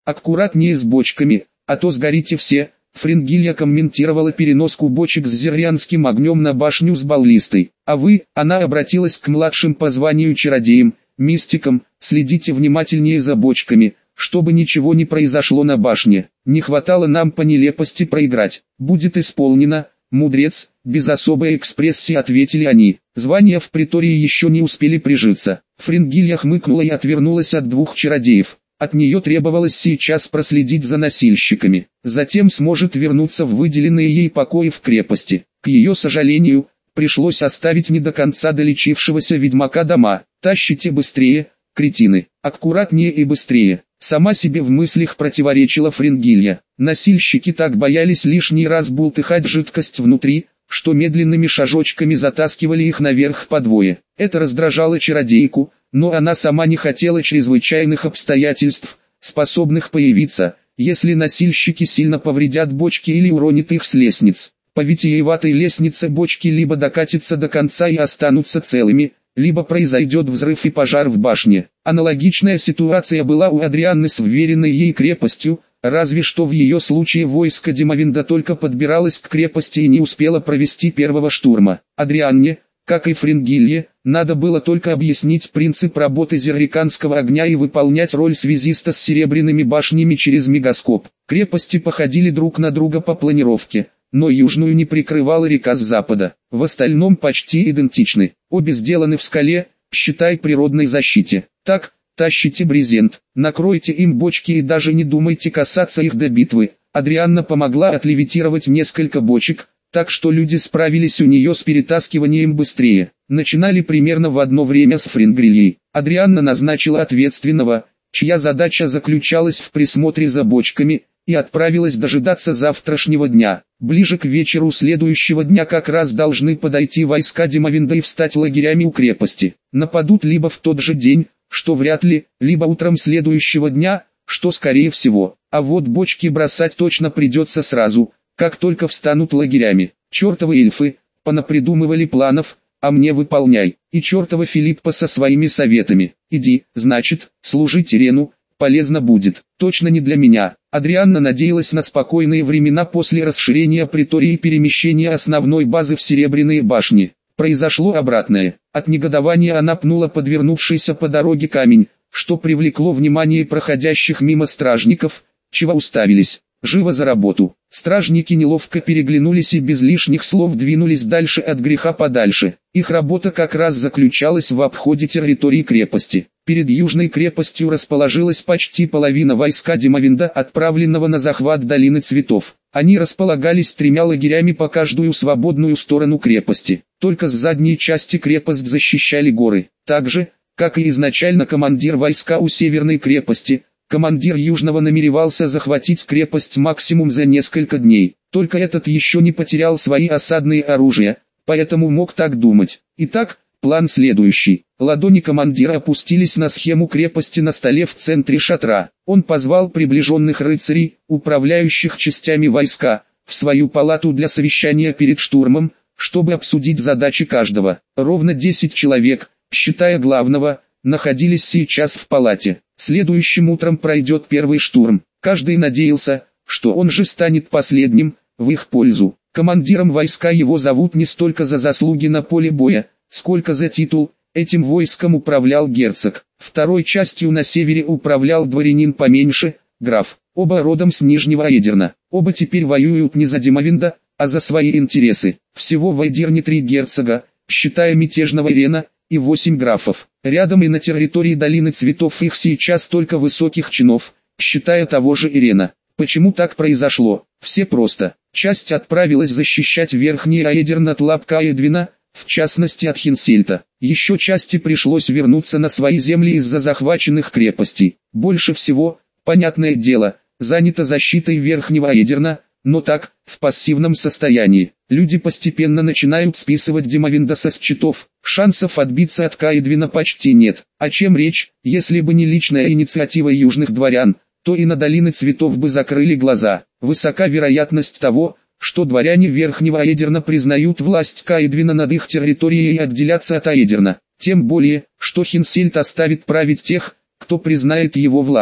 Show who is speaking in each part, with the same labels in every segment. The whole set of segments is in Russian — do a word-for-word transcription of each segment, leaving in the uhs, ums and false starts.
Speaker 1: аккуратнее с бочками, а то сгорите все. Фрингилья комментировала переноску бочек с зеррянским огнем на башню с баллистой. А вы, она обратилась к младшим по званию чародеям, мистикам, следите внимательнее за бочками, чтобы ничего не произошло на башне. Не хватало нам по нелепости проиграть. Будет исполнено, мудрец, без особой экспрессии ответили они. Звания в притории еще не успели прижиться. Фрингилья хмыкнула и отвернулась от двух чародеев. От нее требовалось сейчас проследить за носильщиками. Затем сможет вернуться в выделенные ей покои в крепости. К ее сожалению, пришлось оставить не до конца долечившегося ведьмака дома. Тащите быстрее, кретины, аккуратнее и быстрее. Сама себе в мыслях противоречила Фрингилья. Носильщики так боялись лишний раз бултыхать жидкость внутри, что медленными шажочками затаскивали их наверх по двое. Это раздражало чародейку, но она сама не хотела чрезвычайных обстоятельств, способных появиться, если носильщики сильно повредят бочки или уронят их с лестниц. По витиеватой лестнице бочки либо докатятся до конца и останутся целыми, либо произойдет взрыв и пожар в башне. Аналогичная ситуация была у Адрианны с вверенной ей крепостью, разве что в ее случае войско Димовинда только подбиралось к крепости и не успело провести первого штурма. Адрианне, как и Фрингилье, надо было только объяснить принцип работы зерриканского огня и выполнять роль связиста с серебряными башнями через мегаскоп. Крепости походили друг на друга по планировке, но южную не прикрывала река с запада. В остальном почти идентичны. Обе сделаны в скале, считай природной защите. Так, тащите брезент, накройте им бочки и даже не думайте касаться их до битвы. Адрианна помогла отлевитировать несколько бочек, так что люди справились у нее с перетаскиванием быстрее. Начинали примерно в одно время с Фрингильей. Адрианна назначила ответственного, чья задача заключалась в присмотре за бочками, и отправилась дожидаться завтрашнего дня. Ближе к вечеру следующего дня как раз должны подойти войска Димовинда и встать лагерями у крепости. Нападут либо в тот же день, что вряд ли, либо утром следующего дня, что скорее всего. А вот бочки бросать точно придется сразу, как только встанут лагерями. Чертовы эльфы, понапридумывали планов, а мне выполняй. И чертова Филиппа со своими советами. Иди, значит, служи Тирену, полезно будет. Точно не для меня. Адрианна надеялась на спокойные времена после расширения притории и перемещения основной базы в Серебряные башни. Произошло обратное. От негодования она пнула подвернувшийся по дороге камень, что привлекло внимание проходящих мимо стражников, чего уставились. Живо за работу. Стражники неловко переглянулись и без лишних слов двинулись дальше от греха подальше. Их работа как раз заключалась в обходе территории крепости. Перед южной крепостью расположилась почти половина войска Димовинда, отправленного на захват Долины Цветов. Они располагались тремя лагерями по каждую свободную сторону крепости. Только с задней части крепость защищали горы. Так же, как и изначально командир войска у северной крепости, командир Южного намеревался захватить крепость максимум за несколько дней. Только этот еще не потерял свои осадные оружия, поэтому мог так думать. Итак, план следующий. Ладони командира опустились на схему крепости на столе в центре шатра. Он позвал приближенных рыцарей, управляющих частями войска, в свою палату для совещания перед штурмом, чтобы обсудить задачи каждого. Ровно десять человек, считая главного, находились сейчас в палате. Следующим утром пройдет первый штурм. Каждый надеялся, что он же станет последним, в их пользу. Командиром войска его зовут не столько за заслуги на поле боя, сколько за титул. Этим войском управлял герцог. Второй частью на севере управлял дворянин поменьше, граф. Оба родом с Нижнего Эдирна. Оба теперь воюют не за Димовинда, а за свои интересы. Всего в Эдирне три герцога, считая мятежного Ирена, и восемь графов. Рядом и на территории Долины Цветов их сейчас только высоких чинов, считая того же Ирена. Почему так произошло? Все просто. Часть отправилась защищать Верхний Аэдирн от лап Каэдвина, в частности от Хинсельта. Еще части пришлось вернуться на свои земли из-за захваченных крепостей. Больше всего, понятное дело, занято защитой Верхнего Эдирна, но так, в пассивном состоянии. Люди постепенно начинают списывать Димовинда со счетов. Шансов отбиться от Каэдвина почти нет. О чем речь? Если бы не личная инициатива южных дворян, то и на Долины Цветов бы закрыли глаза. Высока вероятность того, что дворяне Верхнего Эдирна признают власть Каэдвина над их территорией и отделятся от Аэдирна. Тем более, что Хинсельт оставит править тех, кто признает его власть.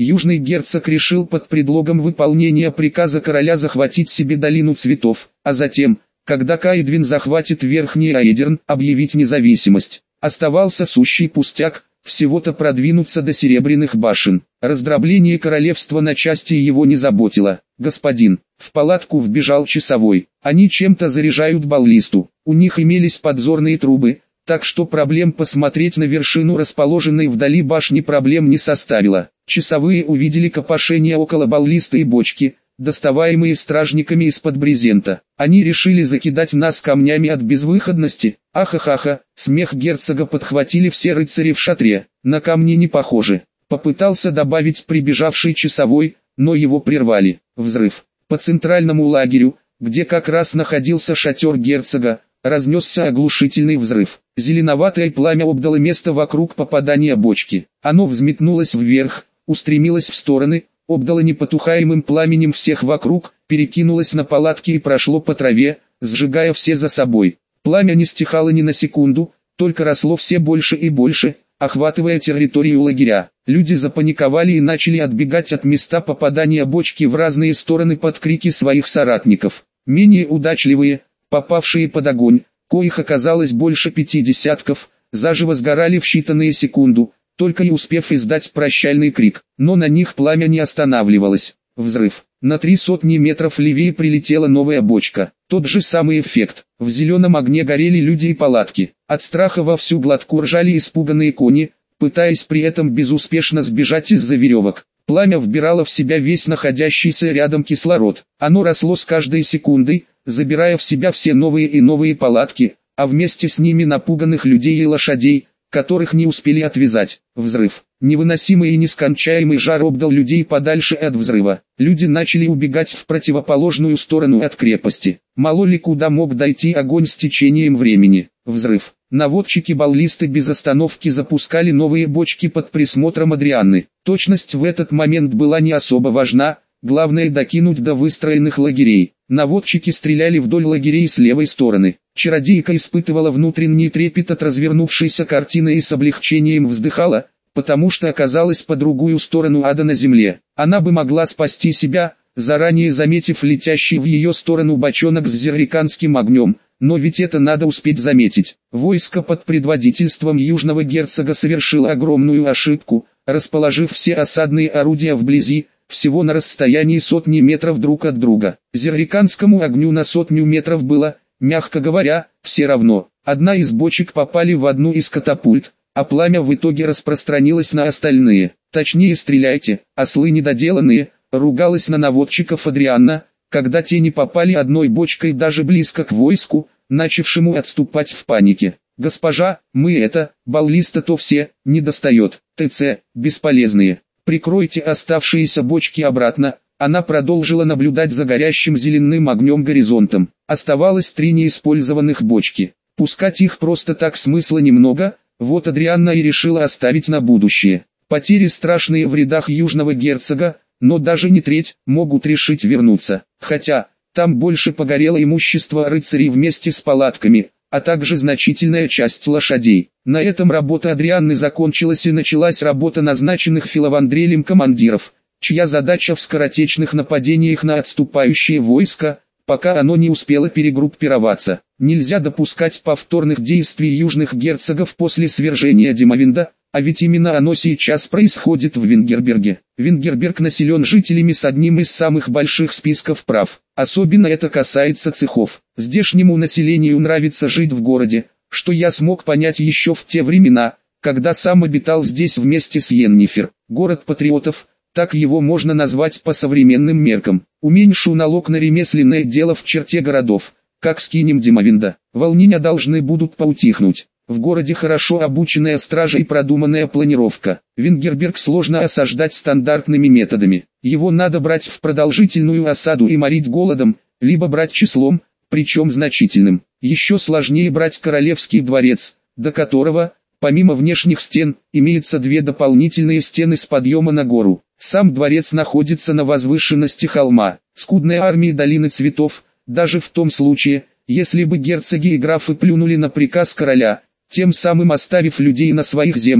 Speaker 1: южный герцог решил под предлогом выполнения приказа короля захватить себе долину цветов, а затем, когда Каэдвин захватит Верхний Аэдерн, объявить независимость. Оставался сущий пустяк, всего-то продвинуться до Серебряных башен. Раздробление королевства на части его не заботило. «Господин, в палатку вбежал часовой, они чем-то заряжают баллисту, у них имелись подзорные трубы, так что проблем посмотреть на вершину расположенной вдали башни проблем не составило». Часовые увидели копошение около баллисты и бочки, доставаемые стражниками из-под брезента. Они решили закидать нас камнями от безвыходности. Ахахаха, смех герцога подхватили все рыцари в шатре. На камни не похоже. Попытался добавить прибежавший часовой, но его прервали. Взрыв. По центральному лагерю, где как раз находился шатер герцога, разнесся оглушительный взрыв. Зеленоватое пламя обдало место вокруг попадания бочки. Оно взметнулось вверх, устремилось в стороны, обдало непотухаемым пламенем всех вокруг, перекинулось на палатки и прошло по траве, сжигая все за собой. Пламя не стихало ни на секунду, только росло все больше и больше, охватывая территорию лагеря. Люди запаниковали и начали отбегать от места попадания бочки в разные стороны под крики своих соратников. Менее удачливые, попавшие под огонь, коих оказалось больше пяти десятков, заживо сгорали в считанные секунды, только и успев издать прощальный крик, но на них пламя не останавливалось. Взрыв. На три сотни метров левее прилетела новая бочка. Тот же самый эффект. В зеленом огне горели люди и палатки. От страха во всю глотку ржали испуганные кони, пытаясь при этом безуспешно сбежать из-за веревок. Пламя вбирало в себя весь находящийся рядом кислород. Оно росло с каждой секундой, забирая в себя все новые и новые палатки, а вместе с ними напуганных людей и лошадей, которых не успели отвязать. Взрыв. Невыносимый и нескончаемый жар обдал людей подальше от взрыва. Люди начали убегать в противоположную сторону от крепости. Мало ли куда мог дойти огонь с течением времени. Взрыв. Наводчики баллисты без остановки запускали новые бочки под присмотром Адрианны. Точность в этот момент была не особо важна, главное докинуть до выстроенных лагерей. Наводчики стреляли вдоль лагерей с левой стороны. Чародейка испытывала внутренний трепет от развернувшейся картины и с облегчением вздыхала, потому что оказалась по другую сторону ада на земле. Она бы могла спасти себя, заранее заметив летящий в ее сторону бочонок с зерриканским огнем, но ведь это надо успеть заметить. Войско под предводительством южного герцога совершило огромную ошибку, расположив все осадные орудия вблизи, всего на расстоянии сотни метров друг от друга. Зерриканскому огню на сотню метров было, мягко говоря, все равно. Одна из бочек попали в одну из катапульт, а пламя в итоге распространилось на остальные. «Точнее стреляйте, ослы недоделанные», ругалась на наводчиков Адрианна, когда те не попали одной бочкой даже близко к войску, начавшему отступать в панике. «Госпожа, мы это, баллиста-то все, не достает, ТЦ, бесполезные. Прикройте оставшиеся бочки обратно». Она продолжила наблюдать за горящим зеленым огнем горизонтом. Оставалось три неиспользованных бочки. Пускать их просто так смысла немного, вот Адрианна и решила оставить на будущее. Потери страшные в рядах южного герцога, но даже не треть, могут решить вернуться. Хотя, там больше погорело имущество рыцарей вместе с палатками, а также значительная часть лошадей. На этом работа Адрианны закончилась и началась работа назначенных Филовандрелем командиров, чья задача в скоротечных нападениях на отступающие войска, пока оно не успело перегруппироваться. Нельзя допускать повторных действий южных герцогов после свержения Димовинда, а ведь именно оно сейчас происходит в Вингерберге. Вингерберг населен жителями с одним из самых больших списков прав. Особенно это касается цехов. Здешнему населению нравится жить в городе, что я смог понять еще в те времена, когда сам обитал здесь вместе с Йеннифер. Город патриотов, так его можно назвать по современным меркам. Уменьшу налог на ремесленное дело в черте городов, как скинем Димовинда. Волнения должны будут поутихнуть. В городе хорошо обученная стража и продуманная планировка. Вингерберг сложно осаждать стандартными методами. Его надо брать в продолжительную осаду и морить голодом, либо брать числом, причем значительным. Еще сложнее брать королевский дворец, до которого, помимо внешних стен, имеются две дополнительные стены с подъема на гору. Сам дворец находится на возвышенности холма. Скудная армия долины цветов, даже в том случае, если бы герцоги и графы плюнули на приказ короля, тем самым оставив людей на своих землях,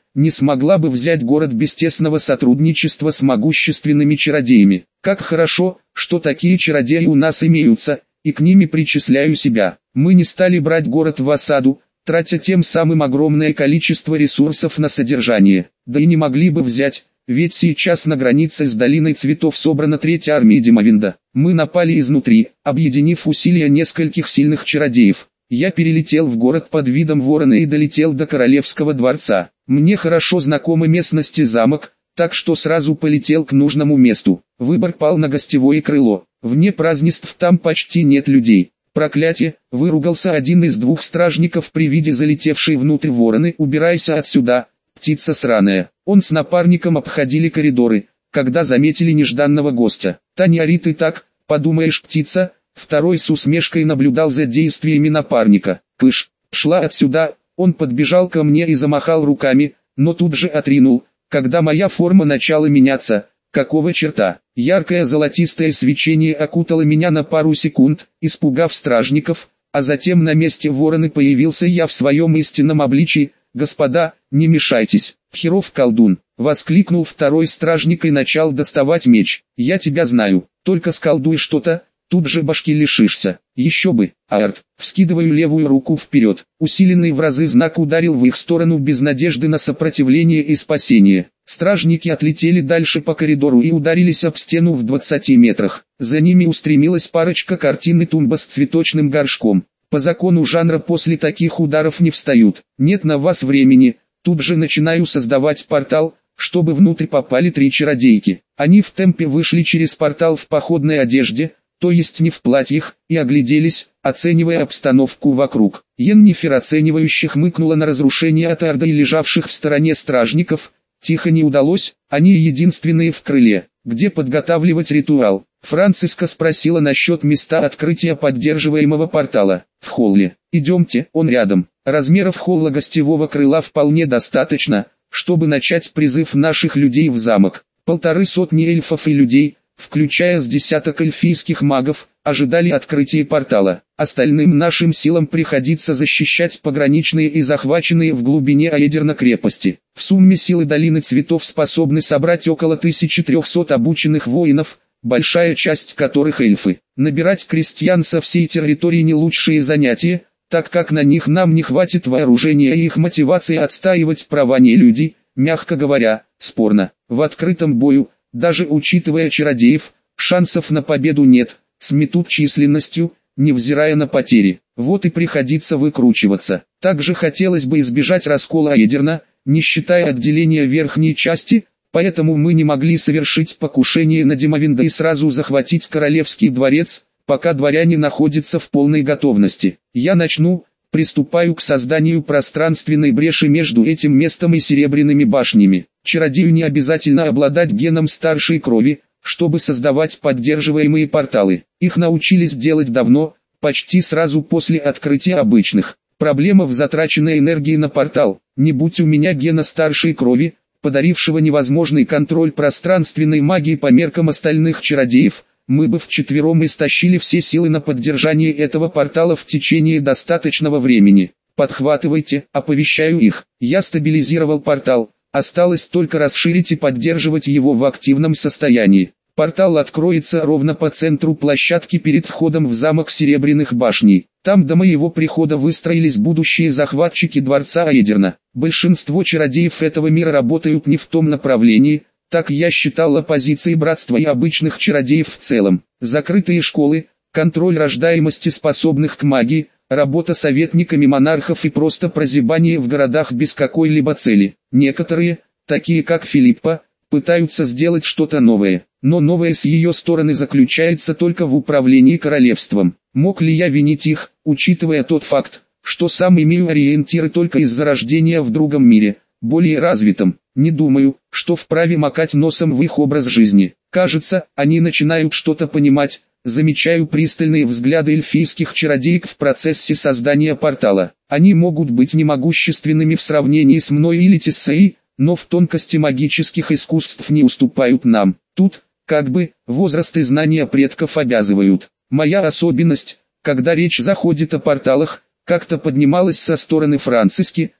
Speaker 1: не смогла бы взять город без тесного сотрудничества с могущественными чародеями. Как хорошо, что такие чародеи у нас имеются, и к ними причисляю себя. Мы не стали брать город в осаду, тратя тем самым огромное количество ресурсов на содержание. Да и не могли бы взять, ведь сейчас на границе с долиной цветов собрана третья армия Димовинда. Мы напали изнутри, объединив усилия нескольких сильных чародеев. Я перелетел в город под видом ворона и долетел до королевского дворца. Мне хорошо знакомы местности замок, так что сразу полетел к нужному месту. Выбор пал на гостевое крыло. Вне празднеств там почти нет людей. Проклятие, выругался один из двух стражников при виде залетевшей внутрь вороны. Убирайся отсюда, птица сраная. Он с напарником обходили коридоры, когда заметили нежданного гостя. Та не орит и так, подумаешь, птица. Второй с усмешкой наблюдал за действиями напарника. Кыш, шла отсюда. Он подбежал ко мне и замахал руками, но тут же отринул, когда моя форма начала меняться. Какого черта? Яркое золотистое свечение окутало меня на пару секунд, испугав стражников, а затем на месте вороны появился я в своем истинном обличии. «Господа, не мешайтесь, херов колдун!» — воскликнул второй стражник и начал доставать меч. «Я тебя знаю, только сколдуй что-то, тут же башки лишишься». Еще бы, Арт, вскидываю левую руку вперед. Усиленный в разы знак ударил в их сторону без надежды на сопротивление и спасение. Стражники отлетели дальше по коридору и ударились об стену в двадцати метрах. За ними устремилась парочка картин и тумба с цветочным горшком. По закону жанра после таких ударов не встают. Нет на вас времени. Тут же начинаю создавать портал, чтобы внутрь попали три чародейки. Они в темпе вышли через портал в походной одежде, то есть не в платьях, и огляделись, оценивая обстановку вокруг. Йеннифер оценивающих хмыкнула на разрушение от орды и лежавших в стороне стражников. Тихо не удалось, они единственные в крыле. Где подготавливать ритуал? Франциска спросила насчет места открытия поддерживаемого портала. В холле. Идемте, он рядом. Размеров холла гостевого крыла вполне достаточно, чтобы начать призыв наших людей в замок. Полторы сотни эльфов и людей, включая с десяток эльфийских магов, ожидали открытия портала. Остальным нашим силам приходится защищать пограничные и захваченные в глубине Аэдерна крепости. В сумме силы долины цветов способны собрать около тысячи трёхсот обученных воинов, большая часть которых эльфы. Набирать крестьян со всей территории не лучшее занятие, так как на них нам не хватит вооружения и их мотивации отстаивать права нелюдей, мягко говоря, спорно. В открытом бою, даже учитывая чародеев, шансов на победу нет, сметут численностью, невзирая на потери. Вот и приходится выкручиваться. Также хотелось бы избежать раскола Аэдерна, не считая отделения верхней части, поэтому мы не могли совершить покушение на Димовинда и сразу захватить королевский дворец, пока дворяне находятся в полной готовности. Я начну, приступаю к созданию пространственной бреши между этим местом и серебряными башнями. Чародею не обязательно обладать геном старшей крови, чтобы создавать поддерживаемые порталы. Их научились делать давно, почти сразу после открытия обычных. Проблема в затраченной энергии на портал. Не будь у меня гена старшей крови, подарившего невозможный контроль пространственной магии по меркам остальных чародеев, мы бы вчетвером истощили все силы на поддержание этого портала в течение достаточного времени. Подхватывайте, оповещаю их. Я стабилизировал портал. Осталось только расширить и поддерживать его в активном состоянии. Портал откроется ровно по центру площадки перед входом в замок Серебряных Башней. Там до моего прихода выстроились будущие захватчики дворца Аэдерна. Большинство чародеев этого мира работают не в том направлении, так я считал оппозицией братства и обычных чародеев в целом. Закрытые школы, контроль рождаемости способных к магии, работа советниками монархов и просто прозябание в городах без какой-либо цели. Некоторые, такие как Филиппа, пытаются сделать что-то новое, но новое с ее стороны заключается только в управлении королевством. Мог ли я винить их, учитывая тот факт, что сам имею ориентиры только из-за рождения в другом мире, более развитом? Не думаю, что вправе макать носом в их образ жизни. Кажется, они начинают что-то понимать. Замечаю пристальные взгляды эльфийских чародеек в процессе создания портала. Они могут быть немогущественными в сравнении с мной или Тессеей, но в тонкости магических искусств не уступают нам. Тут, как бы, возраст и знания предков обязывают. Моя особенность, когда речь заходит о порталах, как-то поднималась со стороны Франциски,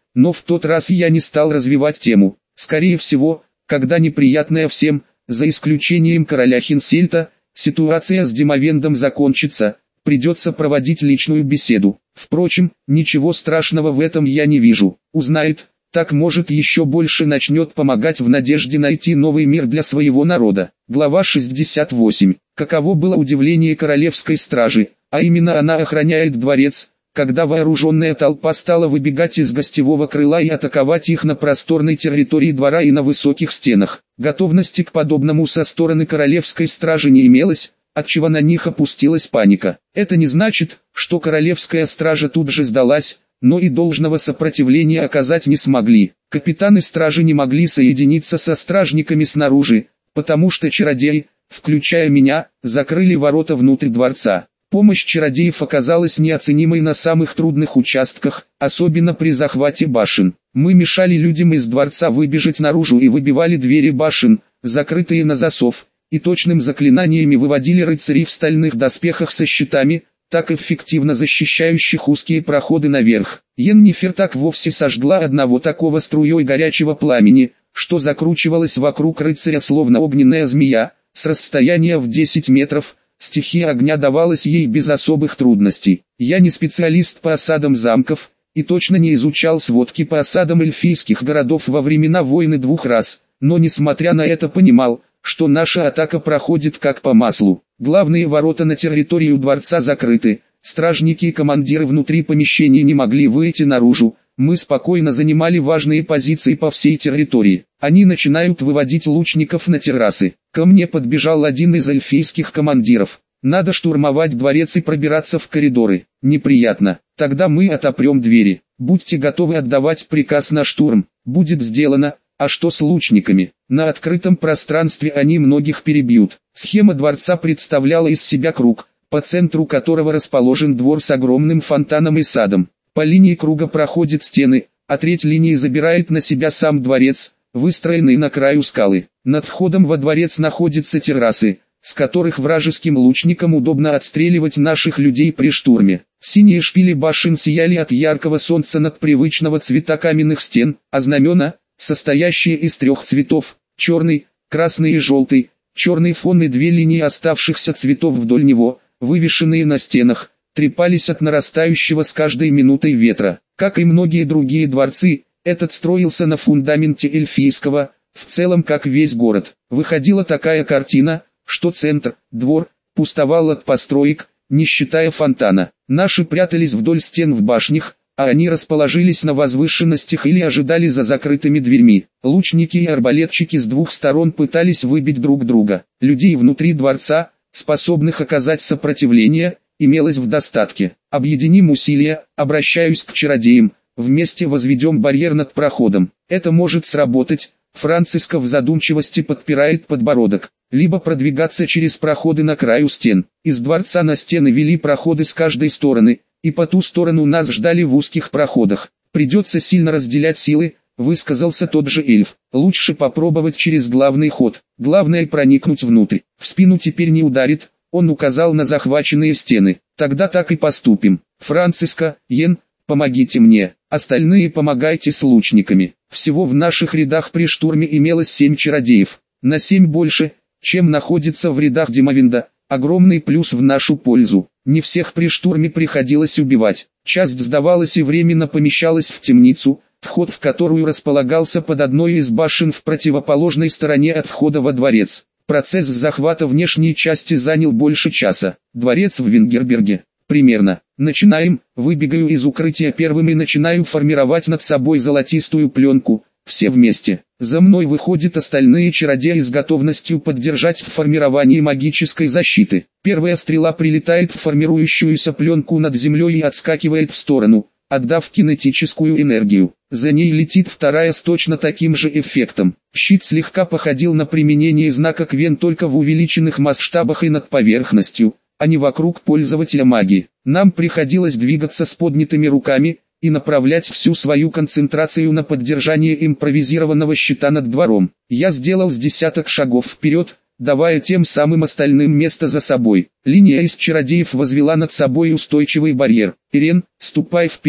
Speaker 1: но в тот раз я не стал развивать тему. Скорее всего, когда неприятная всем, за исключением короля Хенсельта, ситуация с Димовендом закончится, придется проводить личную беседу. Впрочем, ничего страшного в этом я не вижу. Узнает, так может еще больше начнет помогать в надежде найти новый мир для своего народа. Глава шестьдесят восемь. Каково было удивление королевской стражи, а именно она охраняет дворец, когда вооруженная толпа стала выбегать из гостевого крыла и атаковать их на просторной территории двора и на высоких стенах. Готовности к подобному со стороны королевской стражи не имелось, отчего на них опустилась паника. Это не значит, что королевская стража тут же сдалась, но и должного сопротивления оказать не смогли. Капитаны стражи не могли соединиться со стражниками снаружи, потому что чародеи, включая меня, закрыли ворота внутрь дворца. Помощь чародеев оказалась неоценимой на самых трудных участках, особенно при захвате башен. Мы мешали людям из дворца выбежать наружу и выбивали двери башен, закрытые на засов, и точным заклинаниями выводили рыцарей в стальных доспехах со щитами, так эффективно защищающих узкие проходы наверх. Йеннифер так вовсе сожгла одного такого струей горячего пламени, что закручивалась вокруг рыцаря словно огненная змея, с расстояния в десять метров. Стихия огня давалась ей без особых трудностей. Я не специалист по осадам замков, и точно не изучал сводки по осадам эльфийских городов во времена войны двух раз, но несмотря на это понимал, что наша атака проходит как по маслу. Главные ворота на территорию дворца закрыты, стражники и командиры внутри помещения не могли выйти наружу, мы спокойно занимали важные позиции по всей территории. Они начинают выводить лучников на террасы. Ко мне подбежал один из эльфийских командиров. Надо штурмовать дворец и пробираться в коридоры. Неприятно. Тогда мы отопрем двери. Будьте готовы отдавать приказ на штурм. Будет сделано. А что с лучниками? На открытом пространстве они многих перебьют. Схема дворца представляла из себя круг, по центру которого расположен двор с огромным фонтаном и садом. По линии круга проходят стены, а треть линии забирает на себя сам дворец, выстроенный на краю скалы. Над входом во дворец находятся террасы, с которых вражеским лучникам удобно отстреливать наших людей при штурме. Синие шпили башен сияли от яркого солнца над привычного цвета каменных стен, а знамена, состоящие из трех цветов, черный, красный и желтый, черный фон и две линии оставшихся цветов вдоль него, вывешенные на стенах, трепались от нарастающего с каждой минутой ветра. Как и многие другие дворцы, этот строился на фундаменте эльфийского, в целом как весь город. Выходила такая картина, что центр, двор, пустовал от построек, не считая фонтана. Наши прятались вдоль стен в башнях, а они расположились на возвышенностях или ожидали за закрытыми дверьми. Лучники и арбалетчики с двух сторон пытались выбить друг друга. Людей внутри дворца, способных оказать сопротивление, имелось в достатке. Объединим усилия, обращаюсь к чародеям, вместе возведем барьер над проходом. Это может сработать. Франциско в задумчивости подпирает подбородок. Либо продвигаться через проходы на краю стен. Из дворца на стены вели проходы с каждой стороны, и по ту сторону нас ждали в узких проходах. Придется сильно разделять силы, высказался тот же эльф. Лучше попробовать через главный ход. Главное проникнуть внутрь. В спину теперь не ударит. Он указал на захваченные стены. Тогда так и поступим. Франциско, Йен, помогите мне. Остальные помогайте с лучниками. Всего в наших рядах при штурме имелось семь чародеев. На семь больше, чем находится в рядах Димовенда. Огромный плюс в нашу пользу. Не всех при штурме приходилось убивать. Часть сдавалась и временно помещалась в темницу, вход в которую располагался под одной из башен в противоположной стороне от входа во дворец. Процесс захвата внешней части занял больше часа. Дворец в Венгерберге. Примерно. Начинаем. Выбегаю из укрытия первым и начинаю формировать над собой золотистую пленку. Все вместе. За мной выходят остальные чародеи с готовностью поддержать в формировании магической защиты. Первая стрела прилетает в формирующуюся пленку над землей и отскакивает в сторону, отдав кинетическую энергию. За ней летит вторая с точно таким же эффектом. Щит слегка походил на применение знака Квен только в увеличенных масштабах и над поверхностью, а не вокруг пользователя магии. Нам приходилось двигаться с поднятыми руками и направлять всю свою концентрацию на поддержание импровизированного щита над двором. Я сделал с десяток шагов вперед, давая тем самым остальным место за собой. Линия из чародеев возвела над собой устойчивый барьер. «Ирен, ступай вперед»,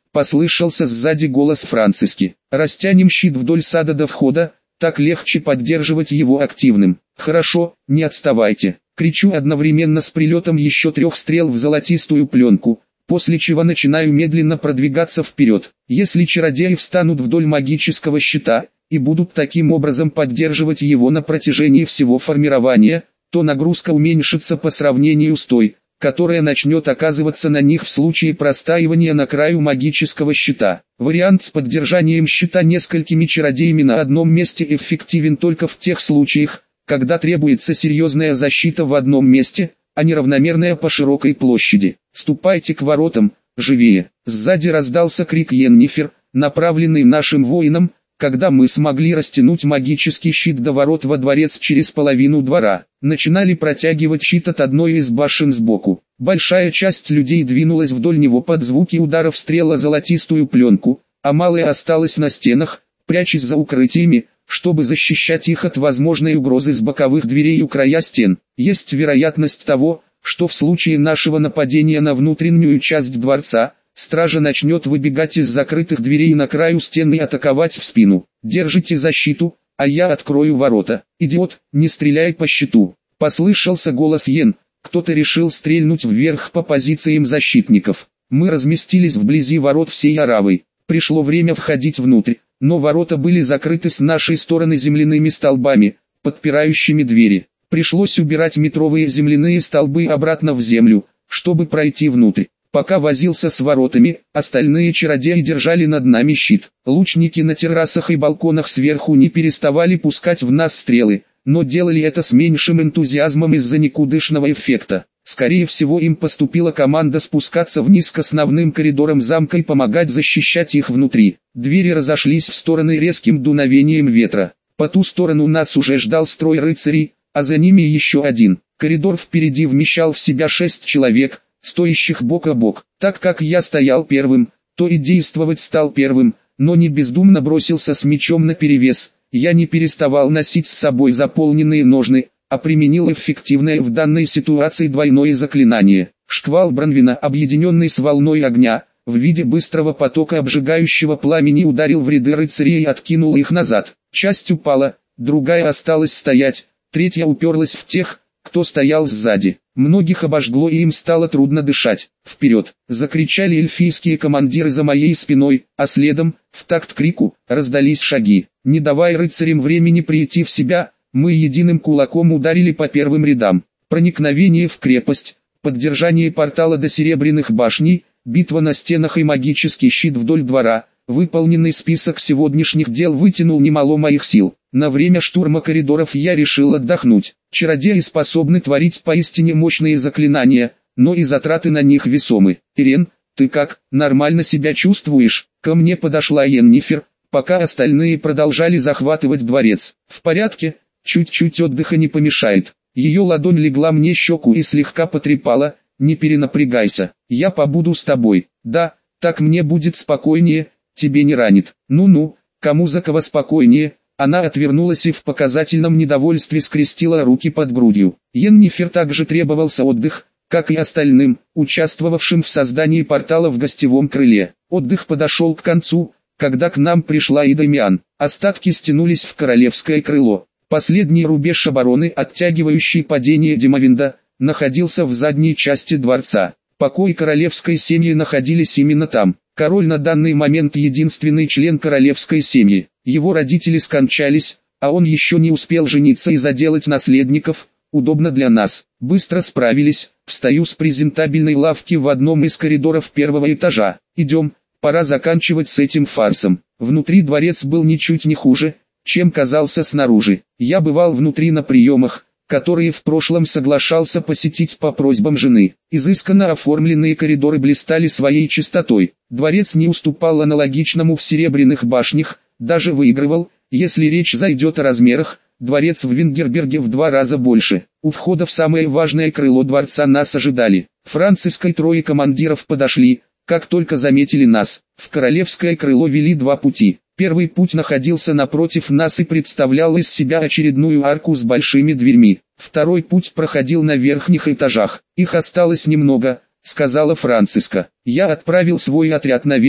Speaker 1: послышался сзади голос Франциски. «Растянем щит вдоль сада до входа, так легче поддерживать его активным». «Хорошо, не отставайте», — кричу одновременно с прилетом еще трех стрел в золотистую пленку, после чего начинаю медленно продвигаться вперед. Если чародеи встанут вдоль магического щита и будут таким образом поддерживать его на протяжении всего формирования, то нагрузка уменьшится по сравнению с той, которая начнет оказываться на них в случае простаивания на краю магического щита. Вариант с поддержанием щита несколькими чародеями на одном месте эффективен только в тех случаях, когда требуется серьезная защита в одном месте, а не равномерная по широкой площади. «Ступайте к воротам, живее!» Сзади раздался крик Йеннифер, направленный нашим воинам, когда мы смогли растянуть магический щит до ворот во дворец через половину двора. Начинали протягивать щит от одной из башен сбоку. Большая часть людей двинулась вдоль него под звуки ударов стрел о золотистую пленку, а малая осталась на стенах, прячась за укрытиями, чтобы защищать их от возможной угрозы с боковых дверей у края стен. Есть вероятность того, что в случае нашего нападения на внутреннюю часть дворца, стража начнет выбегать из закрытых дверей на краю стены и атаковать в спину. «Держите защиту, а я открою ворота». «Идиот, не стреляй по щиту!» Послышался голос Йен. Кто-то решил стрельнуть вверх по позициям защитников. Мы разместились вблизи ворот всей оравой. Пришло время входить внутрь, но ворота были закрыты с нашей стороны земляными столбами, подпирающими двери. Пришлось убирать метровые земляные столбы обратно в землю, чтобы пройти внутрь. Пока возился с воротами, остальные чародеи держали над нами щит. Лучники на террасах и балконах сверху не переставали пускать в нас стрелы, но делали это с меньшим энтузиазмом из-за никудышного эффекта. Скорее всего, им поступила команда спускаться вниз к основным коридорам замка и помогать защищать их внутри. Двери разошлись в стороны резким дуновением ветра. По ту сторону нас уже ждал строй рыцарей, а за ними еще один. Коридор впереди вмещал в себя шесть человек, стоящих бок о бок. Так как я стоял первым, то и действовать стал первым, но не бездумно бросился с мечом наперевес. Я не переставал носить с собой заполненные ножны, а применил эффективное в данной ситуации двойное заклинание. Шквал Бранвина, объединенный с волной огня, в виде быстрого потока обжигающего пламени ударил в ряды рыцарей и откинул их назад. Часть упала, другая осталась стоять, третья уперлась в тех, кто стоял сзади. Многих обожгло и им стало трудно дышать. «Вперед!» — закричали эльфийские командиры за моей спиной, а следом, в такт крику, раздались шаги. Не давая рыцарям времени прийти в себя, мы единым кулаком ударили по первым рядам. Проникновение в крепость, поддержание портала до Серебряных башней, битва на стенах и магический щит вдоль двора. Выполненный список сегодняшних дел вытянул немало моих сил. На время штурма коридоров я решил отдохнуть. Чародеи способны творить поистине мощные заклинания, но и затраты на них весомы. «Ирен, ты как, нормально себя чувствуешь?» Ко мне подошла Йеннифер, пока остальные продолжали захватывать дворец. «В порядке, чуть-чуть отдыха не помешает». Ее ладонь легла мне щеку и слегка потрепала. «Не перенапрягайся, я побуду с тобой». «Да, так мне будет спокойнее, тебе не ранит». «Ну-ну, кому за кого спокойнее». Она отвернулась и в показательном недовольстве скрестила руки под грудью. Йеннифер также требовался отдых, как и остальным, участвовавшим в создании портала в гостевом крыле. Отдых подошел к концу, когда к нам пришла и Дамиан. Остатки стянулись в королевское крыло. Последний рубеж обороны, оттягивающий падение Демавинда, находился в задней части дворца. Покои королевской семьи находились именно там. Король на данный момент единственный член королевской семьи. Его родители скончались, а он еще не успел жениться и заделать наследников. Удобно для нас. Быстро справились. Встаю с презентабельной лавки в одном из коридоров первого этажа. Идем, пора заканчивать с этим фарсом. Внутри дворец был ничуть не хуже, чем казался снаружи. Я бывал внутри на приемах, которые в прошлом соглашался посетить по просьбам жены. Изысканно оформленные коридоры блистали своей чистотой. Дворец не уступал аналогичному в Серебряных башнях, даже выигрывал, если речь зайдет о размерах. Дворец в Вингерберге в два раза больше. У входа в самое важное крыло дворца нас ожидали. Франциска и трое командиров подошли, как только заметили нас. В королевское крыло вели два пути. Первый путь находился напротив нас и представлял из себя очередную арку с большими дверьми. Второй путь проходил на верхних этажах. «Их осталось немного», — сказала Франциска. Я отправил свой отряд наверх,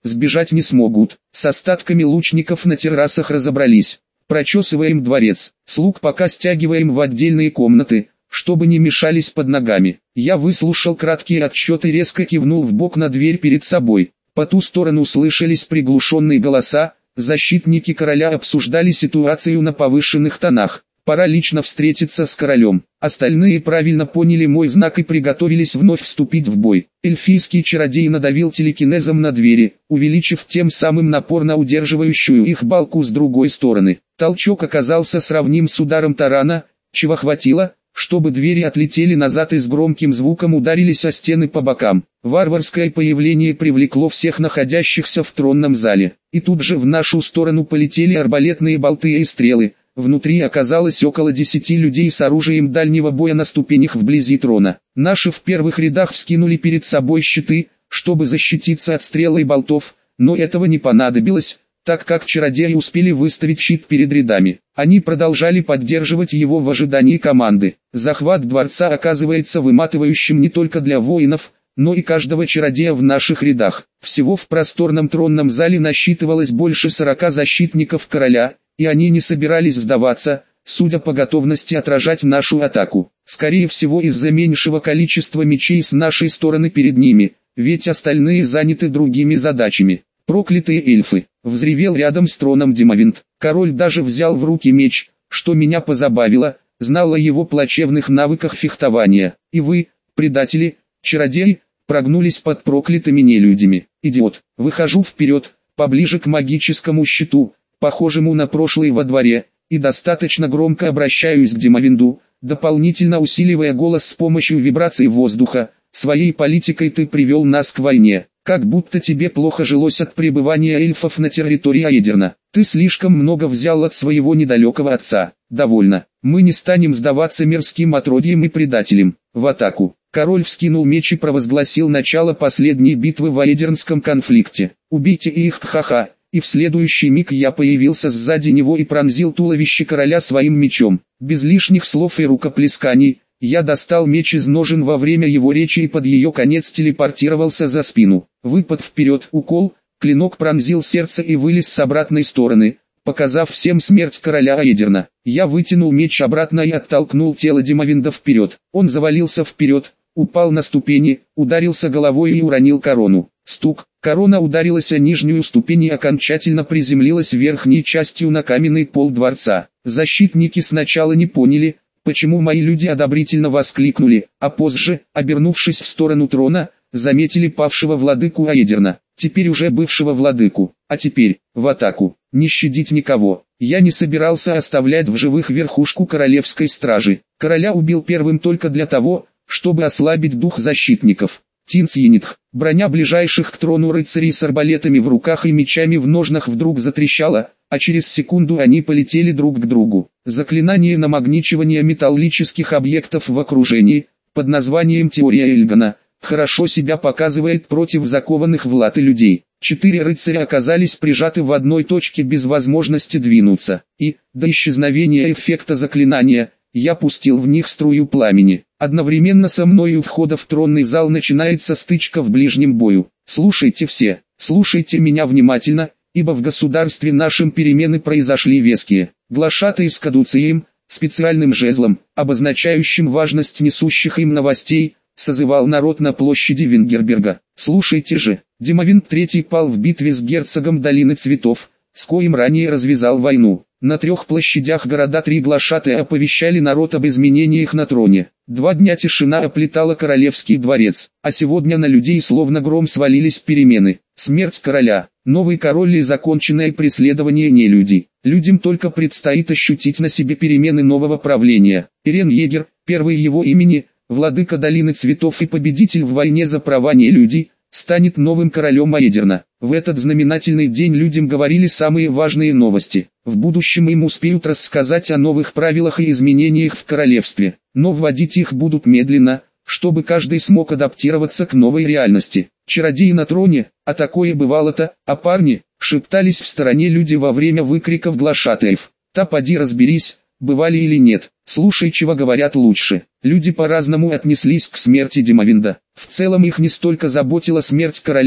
Speaker 1: сбежать не смогут. С остатками лучников на террасах разобрались. Прочесываем дворец, слуг пока стягиваем в отдельные комнаты, чтобы не мешались под ногами. Я выслушал краткие отчеты и резко кивнул в бок на дверь перед собой. По ту сторону слышались приглушенные голоса, защитники короля обсуждали ситуацию на повышенных тонах. Пора лично встретиться с королем. Остальные правильно поняли мой знак и приготовились вновь вступить в бой. Эльфийский чародей надавил телекинезом на двери, увеличив тем самым напор на удерживающую их балку с другой стороны. Толчок оказался сравним с ударом тарана, чего хватило, чтобы двери отлетели назад и с громким звуком ударились о стены по бокам. Варварское появление привлекло всех находящихся в тронном зале. И тут же в нашу сторону полетели арбалетные болты и стрелы. Внутри оказалось около десяти людей с оружием дальнего боя на ступенях вблизи трона. Наши в первых рядах вскинули перед собой щиты, чтобы защититься от стрел и болтов, но этого не понадобилось, так как чародеи успели выставить щит перед рядами. Они продолжали поддерживать его в ожидании команды. Захват дворца оказывается выматывающим не только для воинов, но и каждого чародея в наших рядах. Всего в просторном тронном зале насчитывалось больше сорока защитников короля, и они не собирались сдаваться, судя по готовности отражать нашу атаку. Скорее всего из-за меньшего количества мечей с нашей стороны перед ними, ведь остальные заняты другими задачами. Проклятые эльфы! Взревел рядом с троном Димовинд. Король даже взял в руки меч, что меня позабавило, знал о его плачевных навыках фехтования. И вы, предатели, чародеи, прогнулись под проклятыми нелюдями. Идиот! Выхожу вперед, поближе к магическому щиту, похожему на прошлый во дворе, и достаточно громко обращаюсь к Димовинду, дополнительно усиливая голос с помощью вибраций воздуха. Своей политикой ты привел нас к войне, как будто тебе плохо жилось от пребывания эльфов на территории Аэдерна. Ты слишком много взял от своего недалекого отца. Довольно, мы не станем сдаваться мерзким отродьям и предателям. В атаку. Король вскинул меч и провозгласил начало последней битвы в Аэдернском конфликте. Убейте их, ха-ха. И в следующий миг я появился сзади него и пронзил туловище короля своим мечом. Без лишних слов и рукоплесканий, я достал меч из ножен во время его речи и под ее конец телепортировался за спину. Выпад вперед, укол, клинок пронзил сердце и вылез с обратной стороны, показав всем смерть короля Аэдерна. Я вытянул меч обратно и оттолкнул тело Димовинда вперед. Он завалился вперед, упал на ступени, ударился головой и уронил корону. Стук. Корона ударилась о нижнюю ступень и окончательно приземлилась верхней частью на каменный пол дворца. Защитники сначала не поняли, почему мои люди одобрительно воскликнули, а позже, обернувшись в сторону трона, заметили павшего владыку Аэдерна, теперь уже бывшего владыку. А теперь, в атаку, не щадить никого. Я не собирался оставлять в живых верхушку королевской стражи. Короля убил первым только для того, чтобы ослабить дух защитников. Тинцьенитх, броня ближайших к трону рыцарей с арбалетами в руках и мечами в ножнах вдруг затрещала, а через секунду они полетели друг к другу. Заклинание намагничивания металлических объектов в окружении, под названием «Теория Эльгана», хорошо себя показывает против закованных в латы людей. Четыре рыцаря оказались прижаты в одной точке без возможности двинуться, и, до исчезновения эффекта заклинания, я пустил в них струю пламени. Одновременно со мной у входа в тронный зал начинается стычка в ближнем бою. Слушайте все, слушайте меня внимательно, ибо в государстве нашем перемены произошли веские. Глашатай с кадуцием, специальным жезлом, обозначающим важность несущих им новостей, созывал народ на площади Вингерберга. Слушайте же, Димовинд третий пал в битве с герцогом Долины Цветов, с коим ранее развязал войну. На трех площадях города три глашатая оповещали народ об изменениях на троне. Два дня тишина оплетала королевский дворец, а сегодня на людей словно гром свалились перемены. Смерть короля, новый король и законченное преследование нелюдей. Людям только предстоит ощутить на себе перемены нового правления. Ирен Егер, первый его имени, владыка Долины Цветов и победитель в войне за права нелюдей, станет новым королем Аэдерна. В этот знаменательный день людям говорили самые важные новости. В будущем им успеют рассказать о новых правилах и изменениях в королевстве, но вводить их будут медленно, чтобы каждый смог адаптироваться к новой реальности. Чародеи на троне, а такое бывало-то, а парни, шептались в стороне люди во время выкриков глашатаев. Та поди разберись, бывали или нет, слушай, чего говорят лучше. Люди по-разному отнеслись к смерти Димовинда. В целом их не столько заботила смерть короля,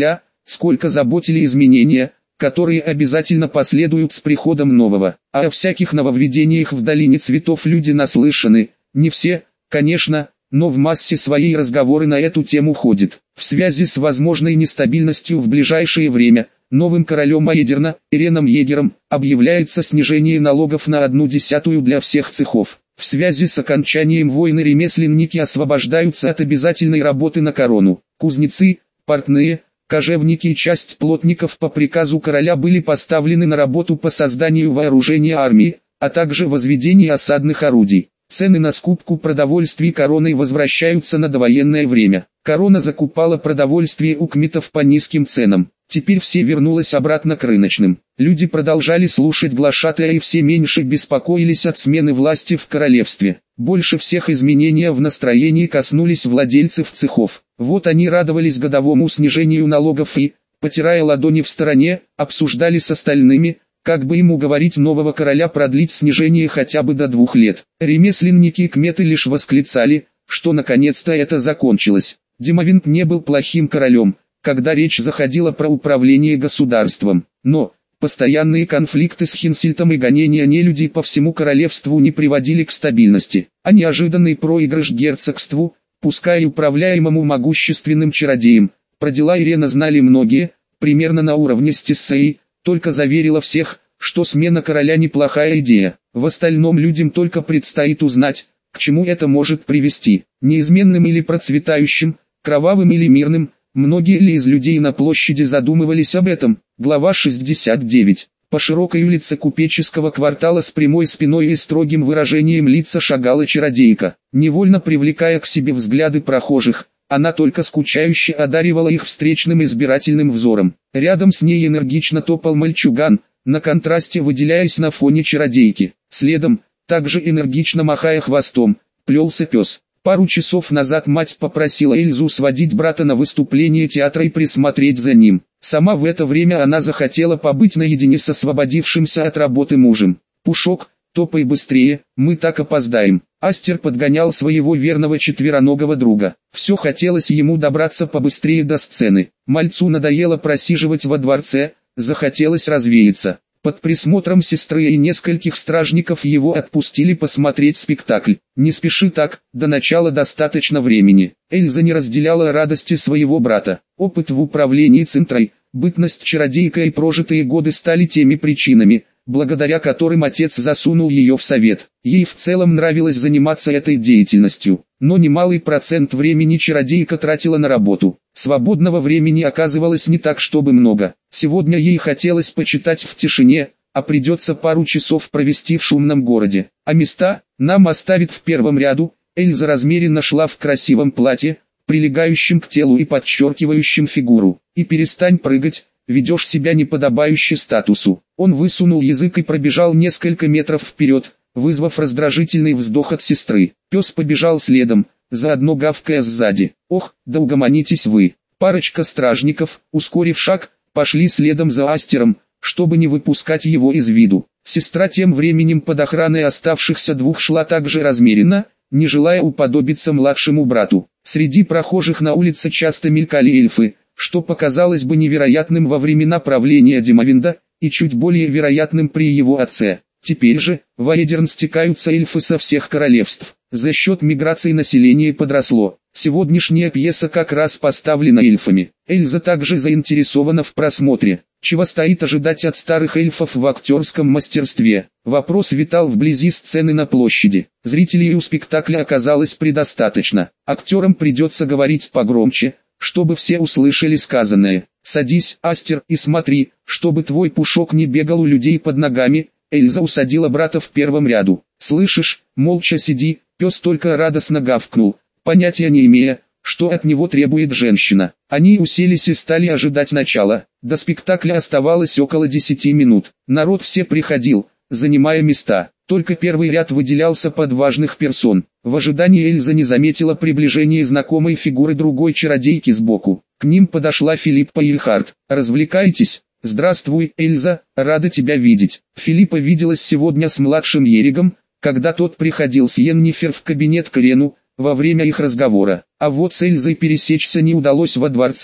Speaker 1: сколько заботили изменения, которые обязательно последуют с приходом нового. А о всяких нововведениях в долине цветов люди наслышаны, не все, конечно, но в массе своей разговоры на эту тему ходят. В связи с возможной нестабильностью в ближайшее время, новым королем Аедерна, Иреном Егером, объявляется снижение налогов на одну десятую для всех цехов. В связи с окончанием войны ремесленники освобождаются от обязательной работы на корону. Кузнецы, портные, кожевники и часть плотников по приказу короля были поставлены на работу по созданию вооружения армии, а также возведению осадных орудий. Цены на скупку продовольствия короной возвращаются на довоенное время. Корона закупала продовольствие у кметов по низким ценам. Теперь все вернулось обратно к рыночным. Люди продолжали слушать глашатая и все меньше беспокоились от смены власти в королевстве. Больше всех изменения в настроении коснулись владельцев цехов. Вот они радовались годовому снижению налогов и, потирая ладони в стороне, обсуждали с остальными, как бы им уговорить нового короля продлить снижение хотя бы до двух лет. Ремесленники и кметы лишь восклицали, что наконец-то это закончилось. Димовинд не был плохим королем, когда речь заходила про управление государством. Но, постоянные конфликты с Хинсильтом и гонения нелюдей по всему королевству не приводили к стабильности. А неожиданный проигрыш герцогству, пускай управляемому могущественным чародеем, про дела Ирена знали многие, примерно на уровне с Тессеей, только заверила всех, что смена короля неплохая идея. В остальном людям только предстоит узнать, к чему это может привести. Неизменным или процветающим, кровавым или мирным, многие ли из людей на площади задумывались об этом. Глава шестьдесят девять. По широкой улице купеческого квартала с прямой спиной и строгим выражением лица шагала чародейка, невольно привлекая к себе взгляды прохожих. Она только скучающе одаривала их встречным избирательным взором. Рядом с ней энергично топал мальчуган, на контрасте выделяясь на фоне чародейки. Следом, также энергично махая хвостом, плелся пес. Пару часов назад мать попросила Эльзу сводить брата на выступление театра и присмотреть за ним. Сама в это время она захотела побыть наедине с освободившимся от работы мужем. «Пушок, топай быстрее, мы так опоздаем». Астер подгонял своего верного четвероногого друга. Все хотелось ему добраться побыстрее до сцены. Мальцу надоело просиживать во дворце, захотелось развеяться. Под присмотром сестры и нескольких стражников его отпустили посмотреть спектакль. «Не спеши так, до начала достаточно времени». Эльза не разделяла радости своего брата. Опыт в управлении Центрой, бытность чародейкой и прожитые годы стали теми причинами, благодаря которым отец засунул ее в совет. Ей в целом нравилось заниматься этой деятельностью, но немалый процент времени чародейка тратила на работу. Свободного времени оказывалось не так чтобы много. Сегодня ей хотелось почитать в тишине, а придется пару часов провести в шумном городе. А места нам оставит в первом ряду. Эльза размеренно шла в красивом платье, прилегающем к телу и подчеркивающем фигуру. «И перестань прыгать, ведешь себя неподобающе статусу». Он высунул язык и пробежал несколько метров вперед, вызвав раздражительный вздох от сестры. Пес побежал следом, заодно гавкая сзади. «Ох, да угомонитесь вы». Парочка стражников, ускорив шаг, пошли следом за Астером, чтобы не выпускать его из виду. Сестра тем временем под охраной оставшихся двух шла также размеренно, не желая уподобиться младшему брату. Среди прохожих на улице часто мелькали эльфы, что показалось бы невероятным во времена правления Димовинда, и чуть более вероятным при его отце. Теперь же, в Аедерн стекаются эльфы со всех королевств. За счет миграции население подросло. Сегодняшняя пьеса как раз поставлена эльфами. Эльза также заинтересована в просмотре. Чего стоит ожидать от старых эльфов в актерском мастерстве? Вопрос витал вблизи сцены на площади. Зрителей у спектакля оказалось предостаточно. Актерам придется говорить погромче, чтобы все услышали сказанное. «Садись, Астер, и смотри, чтобы твой пушок не бегал у людей под ногами». Эльза усадила брата в первом ряду. «Слышишь, молча сиди». Пес только радостно гавкнул, понятия не имея, что от него требует женщина. Они уселись и стали ожидать начала. До спектакля оставалось около десяти минут. Народ все приходил, занимая места. Только первый ряд выделялся под важных персон. В ожидании Эльза не заметила приближения знакомой фигуры другой чародейки сбоку. К ним подошла Филиппа Ильхард. «Развлекайтесь». «Здравствуй, Эльза, рада тебя видеть». Филиппа виделась сегодня с младшим Еригом, когда тот приходил с Йеннифер в кабинет к Ирену, во время их разговора. А вот с Эльзой пересечься не удалось во дворце.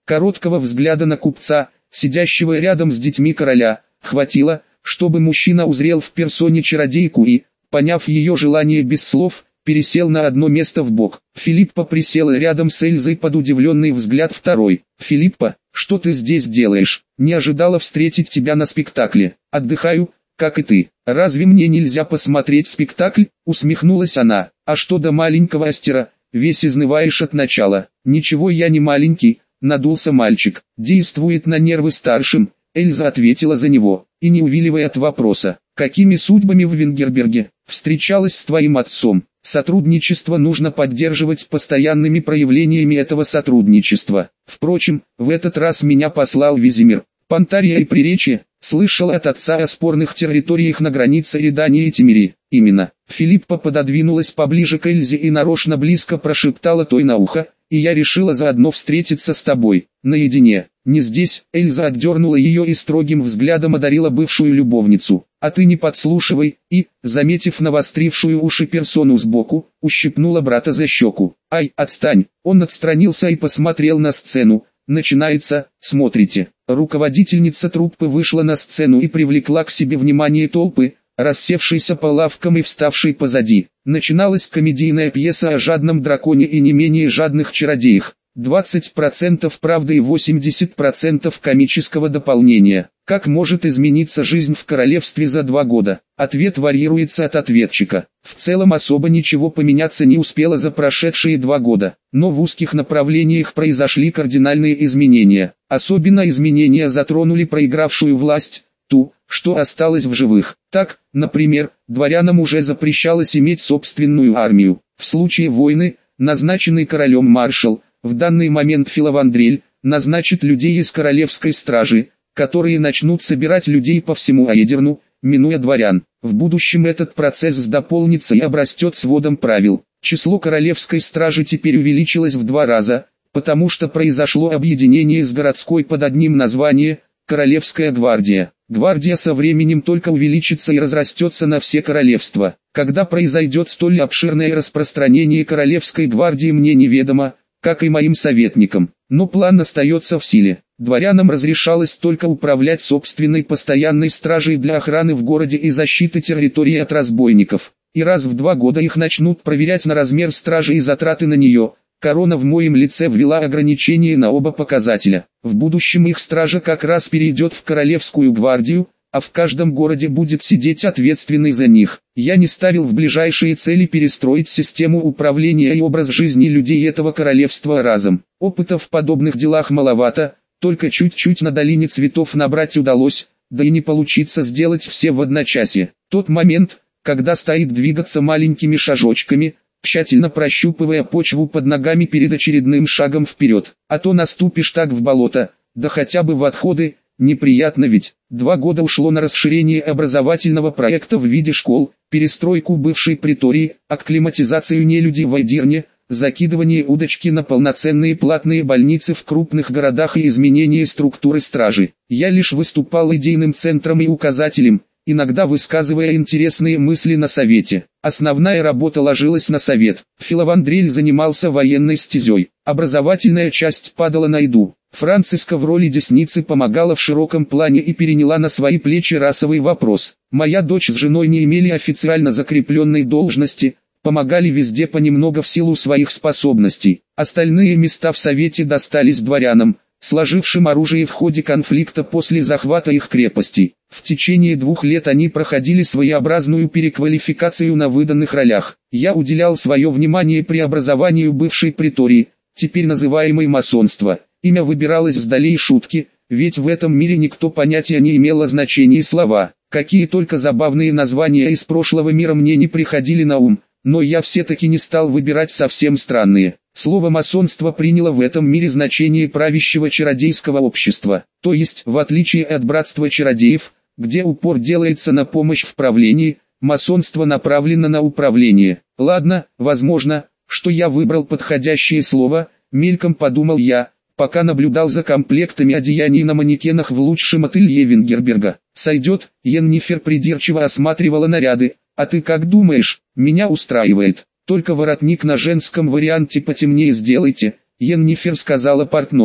Speaker 1: Короткого взгляда на купца, сидящего рядом с детьми короля, хватило, чтобы мужчина узрел в персоне чародейку и, поняв ее желание без слов, пересел на одно место в бок. Филиппа присела рядом с Эльзой под удивленный взгляд второй. «Филиппа, что ты здесь делаешь? Не ожидала встретить тебя на спектакле. Отдыхаю, как и ты. Разве мне нельзя посмотреть спектакль?» Усмехнулась она. «А что до маленького Астера, весь изнываешь от начала». «Ничего, я не маленький», надулся мальчик. «Действует на нервы старшим», Эльза ответила за него, и не увиливая от вопроса. «Какими судьбами в Венгерберге? Встречалась с твоим отцом?» Сотрудничество нужно поддерживать постоянными проявлениями этого сотрудничества. Впрочем, в этот раз меня послал Визимир. Пантария и Приречье, слышал от отца о спорных территориях на границе Редания и Тимири. Именно. Филиппа пододвинулась поближе к Эльзе и нарочно близко прошептала той на ухо, и я решила заодно встретиться с тобой, наедине. Не здесь. Эльза отдернула ее и строгим взглядом одарила бывшую любовницу. А ты не подслушивай, и, заметив навострившую уши персону сбоку, ущипнула брата за щеку. Ай, отстань. Он отстранился и посмотрел на сцену. Начинается, смотрите. Руководительница труппы вышла на сцену и привлекла к себе внимание толпы, рассевшейся по лавкам и вставшей позади. Начиналась комедийная пьеса о жадном драконе и не менее жадных чародеях. двадцать процентов правды и восемьдесят процентов комического дополнения. Как может измениться жизнь в королевстве за два года? Ответ варьируется от ответчика. В целом особо ничего поменяться не успело за прошедшие два года, но в узких направлениях произошли кардинальные изменения. Особенно изменения затронули проигравшую власть, ту, что осталась в живых. Так, например, дворянам уже запрещалось иметь собственную армию. В случае войны, назначенный королем маршал, в данный момент Филавандрель, назначит людей из королевской стражи, которые начнут собирать людей по всему Аедерну, минуя дворян. В будущем этот процесс дополнится и обрастет сводом правил. Число королевской стражи теперь увеличилось в два раза, потому что произошло объединение с городской под одним названием «Королевская гвардия». Гвардия со временем только увеличится и разрастется на все королевства. Когда произойдет столь обширное распространение королевской гвардии, мне неведомо, как и моим советникам, но план остается в силе. Дворянам разрешалось только управлять собственной постоянной стражей для охраны в городе и защиты территории от разбойников, и раз в два года их начнут проверять на размер стражи и затраты на нее. Корона в моем лице ввела ограничения на оба показателя. В будущем их стража как раз перейдет в королевскую гвардию, а в каждом городе будет сидеть ответственный за них. Я не ставил в ближайшие цели перестроить систему управления и образ жизни людей этого королевства разом. Опыта в подобных делах маловато, только чуть-чуть на долине цветов набрать удалось, да и не получится сделать все в одночасье. Тот момент, когда стоит двигаться маленькими шажочками, тщательно прощупывая почву под ногами перед очередным шагом вперед, а то наступишь так в болото, да хотя бы в отходы. Неприятно ведь. Два года ушло на расширение образовательного проекта в виде школ, перестройку бывшей притории, акклиматизацию нелюдей в Айдирне, закидывание удочки на полноценные платные больницы в крупных городах и изменение структуры стражи. Я лишь выступал идейным центром и указателем, иногда высказывая интересные мысли на совете. Основная работа ложилась на совет. Филавандрель занимался военной стезей. Образовательная часть падала на еду. Франциска в роли десницы помогала в широком плане и переняла на свои плечи расовый вопрос. Моя дочь с женой не имели официально закрепленной должности, помогали везде понемногу в силу своих способностей. Остальные места в совете достались дворянам, сложившим оружие в ходе конфликта после захвата их крепостей. В течение двух лет они проходили своеобразную переквалификацию на выданных ролях. Я уделял свое внимание преобразованию бывшей притории, теперь называемой масонство. Имя выбиралось вдали и шутки, ведь в этом мире никто понятия не имел о значении слова. Какие только забавные названия из прошлого мира мне не приходили на ум, но я все-таки не стал выбирать совсем странные. Слово масонство приняло в этом мире значение правящего чародейского общества, то есть, в отличие от братства чародеев, где упор делается на помощь в правлении, масонство направлено на управление. Ладно, возможно, что я выбрал подходящее слово, мельком подумал я, пока наблюдал за комплектами одеяний на манекенах в лучшем ателье Венгерберга. Сойдет, Йеннифер придирчиво осматривала наряды. А ты как думаешь? Меня устраивает. Только воротник на женском варианте потемнее сделайте, Йеннифер сказала портному.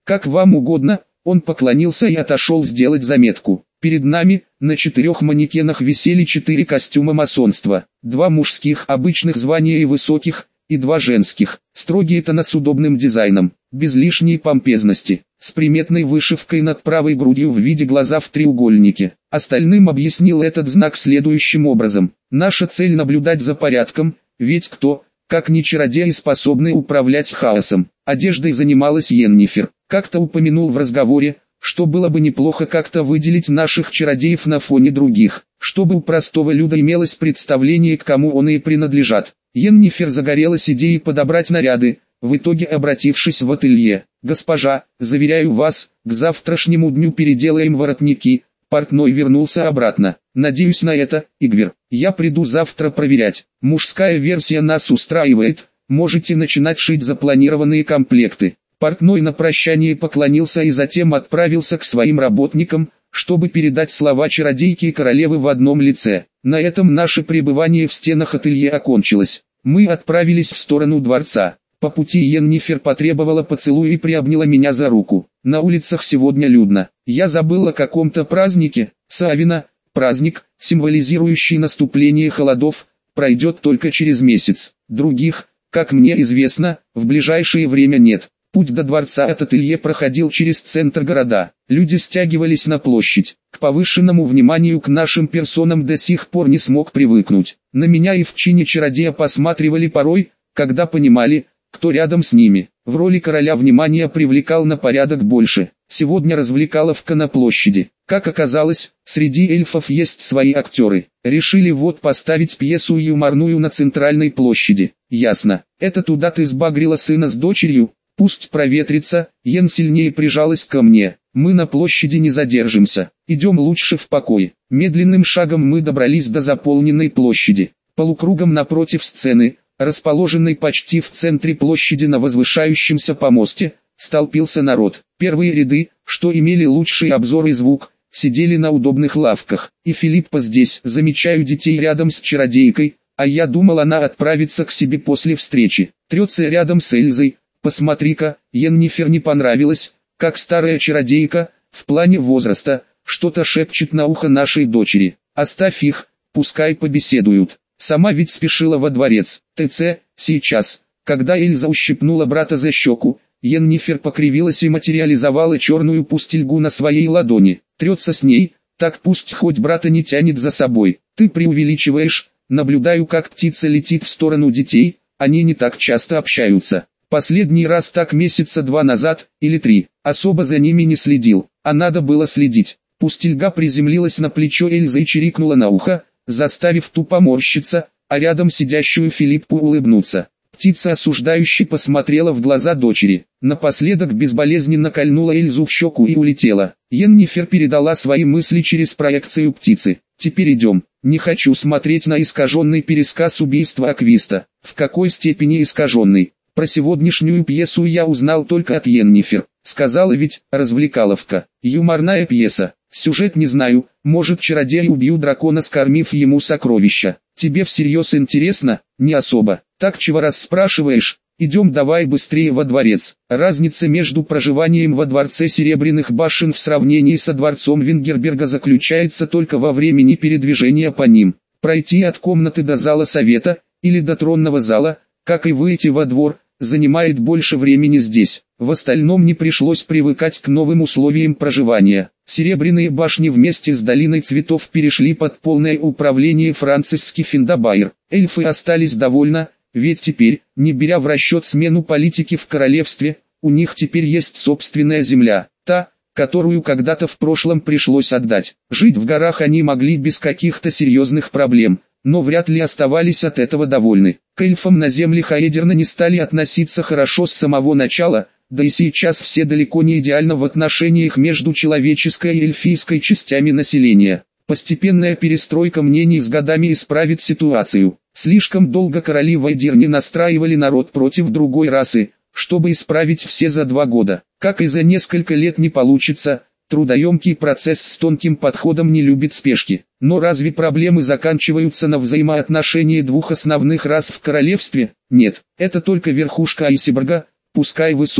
Speaker 1: Как вам угодно. Он поклонился и отошел сделать заметку. Перед нами, на четырех манекенах висели четыре костюма масонства. Два мужских обычных звания и высоких, и два женских, строгие тона с удобным дизайном, без лишней помпезности, с приметной вышивкой над правой грудью в виде глаза в треугольнике. Остальным объяснил этот знак следующим образом. Наша цель наблюдать за порядком, ведь кто, как не чародеи, способны управлять хаосом. Одеждой занималась Йеннифер. Как-то упомянул в разговоре, что было бы неплохо как-то выделить наших чародеев на фоне других, чтобы у простого люда имелось представление, к кому он и принадлежат. Йеннифер загорелась идеей подобрать наряды, в итоге обратившись в ателье. «Госпожа, заверяю вас, к завтрашнему дню переделаем воротники». Портной вернулся обратно. «Надеюсь на это, Игвер. Я приду завтра проверять. Мужская версия нас устраивает, можете начинать шить запланированные комплекты». Портной на прощание поклонился и затем отправился к своим работникам, чтобы передать слова чародейки и королевы в одном лице. На этом наше пребывание в стенах ателье окончилось. Мы отправились в сторону дворца. По пути Йеннифер потребовала поцелуя и приобняла меня за руку. На улицах сегодня людно. Я забыл о каком-то празднике. Савина, праздник, символизирующий наступление холодов, пройдет только через месяц. Других, как мне известно, в ближайшее время нет. Путь до дворца от ателье проходил через центр города. Люди стягивались на площадь. К повышенному вниманию к нашим персонам до сих пор не смог привыкнуть. На меня и в чине чародея посматривали порой, когда понимали, кто рядом с ними. В роли короля внимание привлекал на порядок больше. Сегодня развлекаловка на площади. Как оказалось, среди эльфов есть свои актеры. Решили вот поставить пьесу юморную на центральной площади. Ясно. Это туда ты сбагрила сына с дочерью? Пусть проветрится. Йен сильнее прижалась ко мне. Мы на площади не задержимся. Идем лучше в покой. Медленным шагом мы добрались до заполненной площади. Полукругом напротив сцены, расположенной почти в центре площади на возвышающемся помосте, столпился народ. Первые ряды, что имели лучший обзор и звук, сидели на удобных лавках. И Филиппа здесь. Замечаю детей рядом с чародейкой, а я думал, она отправится к себе после встречи. Трется рядом с Эльзой. Посмотри-ка, Йеннифер не понравилось, как старая чародейка, в плане возраста, что-то шепчет на ухо нашей дочери. Оставь их, пускай побеседуют. Сама ведь спешила во дворец. ТЦ, сейчас. Когда Эльза ущипнула брата за щеку, Йеннифер покривилась и материализовала черную пустельгу на своей ладони. Трется с ней, так пусть хоть брата не тянет за собой. Ты преувеличиваешь. Наблюдаю, как птица летит в сторону детей, они не так часто общаются. Последний раз так месяца два назад, или три, особо за ними не следил, а надо было следить. Пустельга приземлилась на плечо Эльзы и чирикнула на ухо, заставив ту поморщиться, а рядом сидящую Филиппу улыбнуться. Птица осуждающе посмотрела в глаза дочери, напоследок безболезненно кольнула Эльзу в щеку и улетела. Йеннифер передала свои мысли через проекцию птицы. Теперь идем. Не хочу смотреть на искаженный пересказ убийства Аквиста. В какой степени искаженный? Про сегодняшнюю пьесу я узнал только от Йеннифер. Сказала ведь, развлекаловка. Юморная пьеса. Сюжет не знаю, может чародеи убьют дракона, скормив ему сокровища. Тебе всерьез интересно? Не особо. Так чего раз спрашиваешь? Идем давай быстрее во дворец. Разница между проживанием во дворце Серебряных башен в сравнении со дворцом Вингерберга заключается только во времени передвижения по ним. Пройти от комнаты до зала совета, или до тронного зала, как и выйти во двор, занимает больше времени здесь. В остальном не пришлось привыкать к новым условиям проживания. Серебряные башни вместе с Долиной Цветов перешли под полное управление Франциски Финдабайр. Эльфы остались довольны, ведь теперь, не беря в расчет смену политики в королевстве, у них теперь есть собственная земля, та, которую когда-то в прошлом пришлось отдать. Жить в горах они могли без каких-то серьезных проблем, но вряд ли оставались от этого довольны. К эльфам на земле Хаэдерна не стали относиться хорошо с самого начала, да и сейчас все далеко не идеально в отношениях между человеческой и эльфийской частями населения. Постепенная перестройка мнений с годами исправит ситуацию. Слишком долго короли в Айдерне настраивали народ против другой расы, чтобы исправить все за два года. Как и за несколько лет не получится, трудоемкий процесс с тонким подходом не любит спешки. Но разве проблемы заканчиваются на взаимоотношении двух основных рас в королевстве? Нет, это только верхушка айсберга, пускай высокая.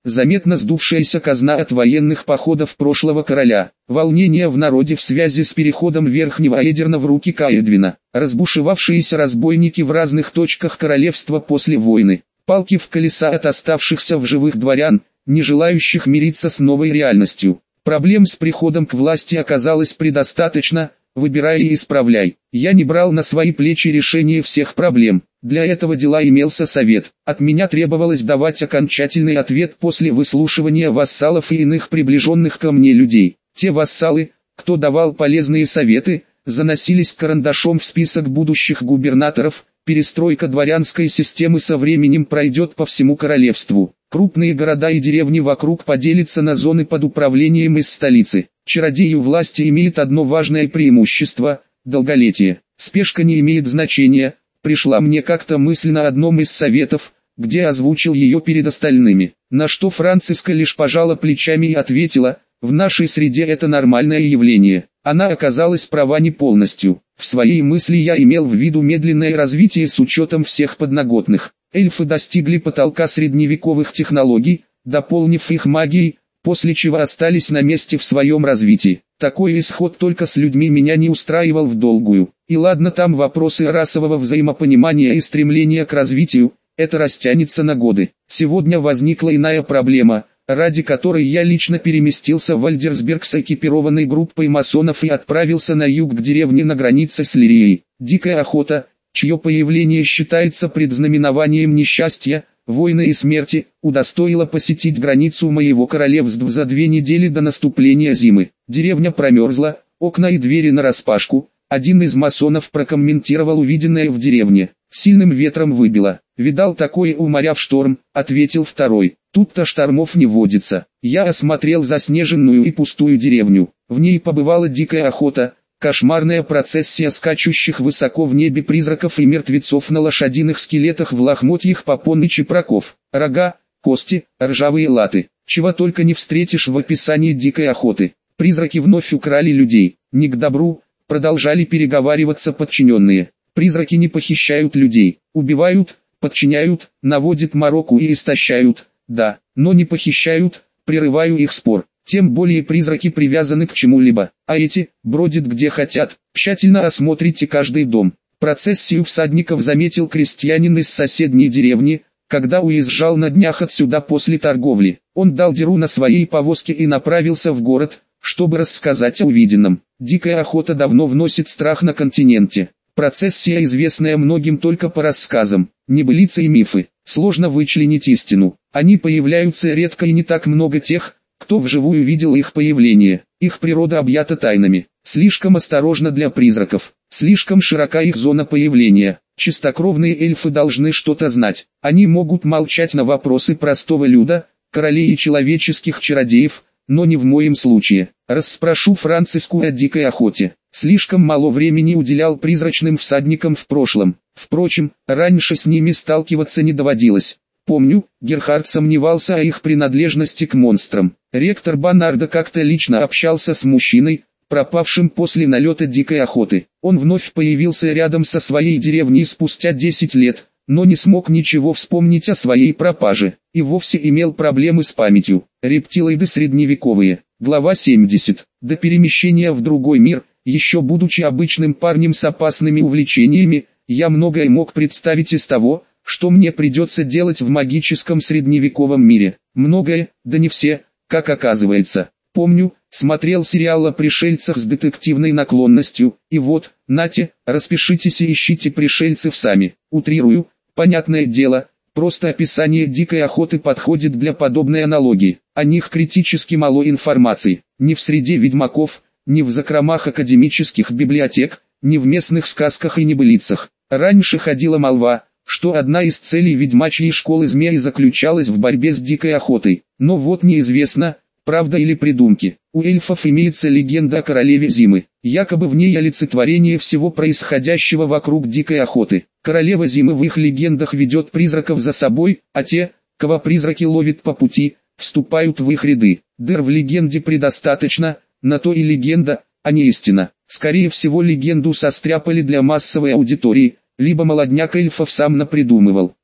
Speaker 1: заметно сдувшаяся казна от военных походов прошлого короля, волнение в народе в связи с переходом Верхнего Эдерна в руки Каэдвина, разбушевавшиеся разбойники в разных точках королевства после войны, палки в колеса от оставшихся в живых дворян, не желающих мириться с новой реальностью. Проблем с приходом к власти оказалось предостаточно, выбирай и исправляй. Я не брал на свои плечи решение всех проблем. Для этого дела имелся совет. От меня требовалось давать окончательный ответ после выслушивания вассалов и иных приближенных ко мне людей. Те вассалы, кто давал полезные советы, заносились карандашом в список будущих губернаторов. Перестройка дворянской системы со временем пройдет по всему королевству. Крупные города и деревни вокруг поделятся на зоны под управлением из столицы. Чародею власти имеет одно важное преимущество – долголетие. Спешка не имеет значения. Пришла мне как-то мысль на одном из советов, где озвучил ее перед остальными. На что Франциска лишь пожала плечами и ответила: в нашей среде это нормальное явление. Она оказалась права не полностью. В своей мысли я имел в виду медленное развитие с учетом всех подноготных. Эльфы достигли потолка средневековых технологий, дополнив их магией, после чего остались на месте в своем развитии. Такой исход только с людьми меня не устраивал в долгую. И ладно там вопросы расового взаимопонимания и стремления к развитию, это растянется на годы. Сегодня возникла иная проблема, ради которой я лично переместился в Альдерсберг с экипированной группой масонов и отправился на юг к деревне на границе с Лирией. Дикая охота, чье появление считается предзнаменованием несчастья, войны и смерти, удостоила посетить границу моего королевства за две недели до наступления зимы. Деревня промерзла, окна и двери нараспашку. Один из масонов прокомментировал увиденное в деревне. Сильным ветром выбило. «Видал такое у моря в шторм», — ответил второй. «Тут-то штормов не водится». Я осмотрел заснеженную и пустую деревню. В ней побывала дикая охота, кошмарная процессия скачущих высоко в небе призраков и мертвецов на лошадиных скелетах в лохмотьях попон и чепраков, рога, кости, ржавые латы. Чего только не встретишь в описании дикой охоты. Призраки вновь украли людей. Не к добру, продолжали переговариваться подчиненные. Призраки не похищают людей, убивают, подчиняют, наводят мороку и истощают, да, но не похищают, прерываю их спор. Тем более призраки привязаны к чему-либо, а эти, бродят где хотят. Тщательно осмотрите каждый дом. Процессию всадников заметил крестьянин из соседней деревни, когда уезжал на днях отсюда после торговли. Он дал дёру на своей повозке и направился в город, чтобы рассказать о увиденном. Дикая охота давно вносит страх на континенте. Процессия, известная многим только по рассказам, небылицы и мифы. Сложно вычленить истину. Они появляются редко и не так много тех, кто вживую видел их появление. Их природа объята тайнами. Слишком осторожна для призраков. Слишком широка их зона появления. Чистокровные эльфы должны что-то знать. Они могут молчать на вопросы простого люда, королей и человеческих чародеев, но не в моем случае. Расспрошу Франциску о дикой охоте. Слишком мало времени уделял призрачным всадникам в прошлом. Впрочем, раньше с ними сталкиваться не доводилось. Помню, Герхард сомневался о их принадлежности к монстрам. Ректор Банарда как-то лично общался с мужчиной, пропавшим после налета дикой охоты. Он вновь появился рядом со своей деревней спустя десять лет, но не смог ничего вспомнить о своей пропаже, и вовсе имел проблемы с памятью. Рептилоиды средневековые. Глава семьдесят. До перемещения в другой мир, еще будучи обычным парнем с опасными увлечениями, я многое мог представить из того, что мне придется делать в магическом средневековом мире. Многое, да не все, как оказывается. Помню, смотрел сериал о пришельцах с детективной наклонностью, и вот, нате, распишитесь и ищите пришельцев сами. Утрирую, понятное дело, просто описание дикой охоты подходит для подобной аналогии. О них критически мало информации, ни в среде ведьмаков, ни в закромах академических библиотек, ни в местных сказках и небылицах. Раньше ходила молва, что одна из целей ведьмачьей школы змей заключалась в борьбе с дикой охотой. Но вот неизвестно, правда или придумки. У эльфов имеется легенда о королеве зимы. Якобы в ней олицетворение всего происходящего вокруг дикой охоты. Королева зимы в их легендах ведет призраков за собой, а те, кого призраки ловят по пути, вступают в их ряды. Дыр в легенде предостаточно, на то и легенда, а не истина. Скорее всего легенду состряпали для массовой аудитории, либо молодняк эльфов сам напридумывал.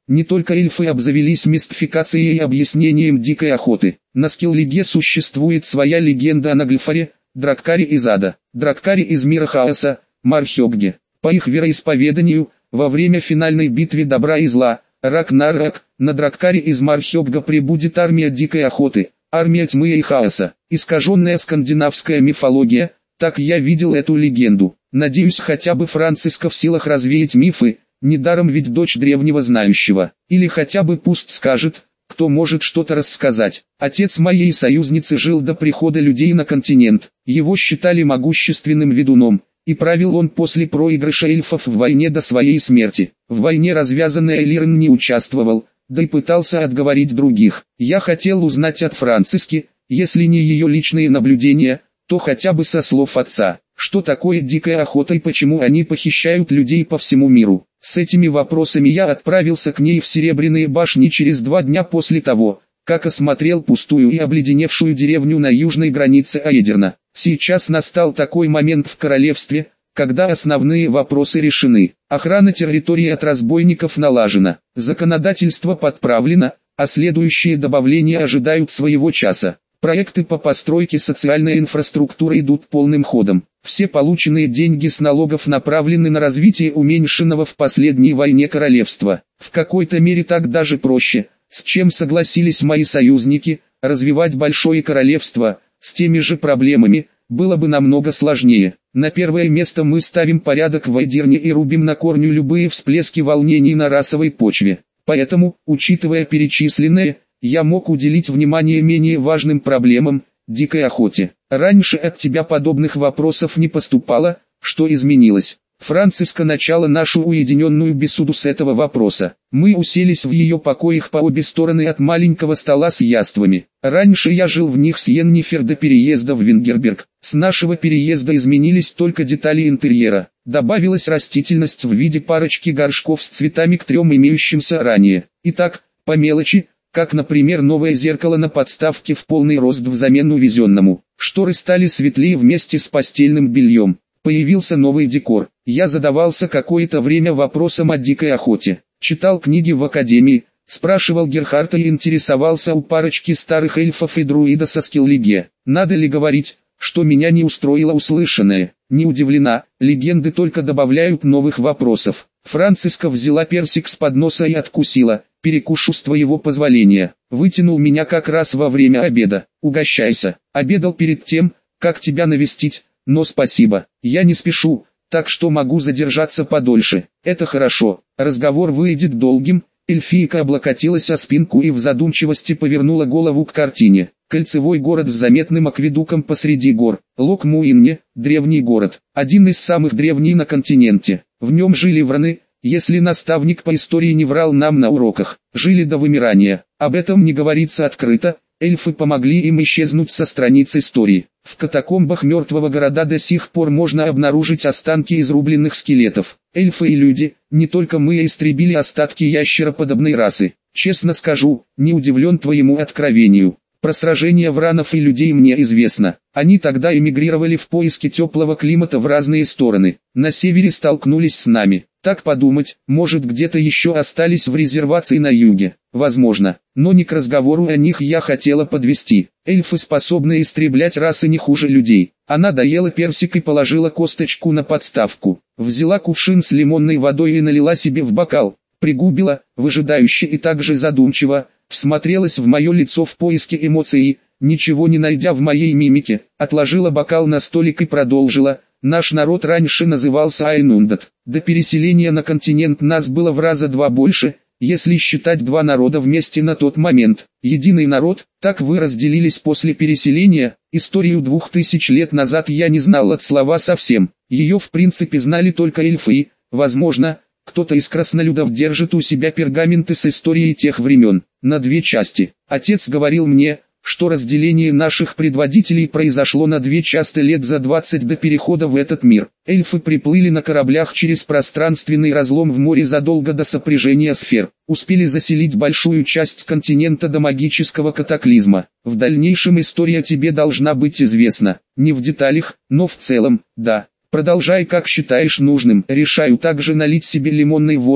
Speaker 1: Не только эльфы обзавелись мистификацией и объяснением дикой охоты. На Скеллиге существует своя легенда о Нагльфаре, Драккаре из ада, Драккаре из мира хаоса, Мархёгге. По их вероисповеданию, во время финальной битвы добра и зла, Рагнарёк, на Драккаре из Мархёгга прибудет армия дикой охоты, армия тьмы и хаоса. Искаженная скандинавская мифология, так я видел эту легенду. Надеюсь, хотя бы Франциска в силах развеять мифы, недаром ведь дочь древнего знающего. Или хотя бы пусть скажет, кто может что-то рассказать. Отец моей союзницы жил до прихода людей на континент. Его считали могущественным ведуном, и правил он после проигрыша эльфов в войне до своей смерти. В войне развязанной Элирн не участвовал, да и пытался отговорить других. Я хотел узнать от Франциски, если не ее личные наблюдения, то хотя бы со слов отца, что такое дикая охота и почему они похищают людей по всему миру. С этими вопросами я отправился к ней в Серебряные башни через два дня после того, как осмотрел пустую и обледеневшую деревню на южной границе Аэдерна. Сейчас настал такой момент в королевстве, когда основные вопросы решены. Охрана территории от разбойников налажена, законодательство подправлено, а следующие добавления ожидают своего часа. Проекты по постройке социальной инфраструктуры идут полным ходом. Все полученные деньги с налогов направлены на развитие уменьшенного в последней войне королевства. В какой-то мере так даже проще, с чем согласились мои союзники. Развивать большое королевство, с теми же проблемами, было бы намного сложнее. На первое место мы ставим порядок в Аэдерне и рубим на корню любые всплески волнений на расовой почве. Поэтому, учитывая перечисленное, я мог уделить внимание менее важным проблемам, дикой охоте. Раньше от тебя подобных вопросов не поступало, что изменилось? Франциска начала нашу уединенную беседу с этого вопроса. Мы уселись в ее покоях по обе стороны от маленького стола с яствами. Раньше я жил в них с Йеннифер до переезда в Вингерберг. С нашего переезда изменились только детали интерьера. Добавилась растительность в виде парочки горшков с цветами к трем имеющимся ранее. Итак, по мелочи, как, например, новое зеркало на подставке в полный рост взамен увезенному. Шторы стали светлее вместе с постельным бельем. Появился новый декор. Я задавался какое-то время вопросом о дикой охоте. Читал книги в академии, спрашивал Герхарта и интересовался у парочки старых эльфов и друида со Скеллиге. Надо ли говорить, что меня не устроило услышанное? Не удивлена, легенды только добавляют новых вопросов. Франциска взяла персик с подноса и откусила. Перекушу с твоего позволения. Вытянул меня как раз во время обеда. Угощайся. Обедал перед тем, как тебя навестить, но спасибо. Я не спешу, так что могу задержаться подольше. Это хорошо. Разговор выйдет долгим. Эльфийка облокотилась о спинку и в задумчивости повернула голову к картине. Кольцевой город с заметным акведуком посреди гор. Лок-Муинне, древний город. Один из самых древних на континенте. В нем жили враны. Если наставник по истории не врал нам на уроках, жили до вымирания. Об этом не говорится открыто, эльфы помогли им исчезнуть со страниц истории. В катакомбах мертвого города до сих пор можно обнаружить останки изрубленных скелетов. Эльфы и люди, не только мы, истребили остатки ящероподобной расы. Честно скажу, не удивлен твоему откровению. Про сражения вранов и людей мне известно. Они тогда эмигрировали в поиске теплого климата в разные стороны. На севере столкнулись с нами. Так подумать, может где-то еще остались в резервации на юге. Возможно, но не к разговору о них я хотела подвести. Эльфы способны истреблять расы не хуже людей. Она доела персик и положила косточку на подставку. Взяла кувшин с лимонной водой и налила себе в бокал. Пригубила, выжидающе и также задумчиво, всмотрелась в мое лицо в поиске эмоций, ничего не найдя в моей мимике, отложила бокал на столик и продолжила. Наш народ раньше назывался Айнундат. До переселения на континент нас было в раза два больше, если считать два народа вместе на тот момент. Единый народ, так вы разделились после переселения. Историю двух тысяч лет назад я не знал от слова совсем. Ее в принципе знали только эльфы и, возможно, кто-то из краснолюдов держит у себя пергаменты с историей тех времен, на две части. Отец говорил мне, что разделение наших предводителей произошло на две части лет за двадцать до перехода в этот мир. Эльфы приплыли на кораблях через пространственный разлом в море задолго до сопряжения сфер. Успели заселить большую часть континента до магического катаклизма. В дальнейшем история тебе должна быть известна. Не в деталях, но в целом, да. Продолжай как считаешь нужным. Решаю также налить себе лимонной воды,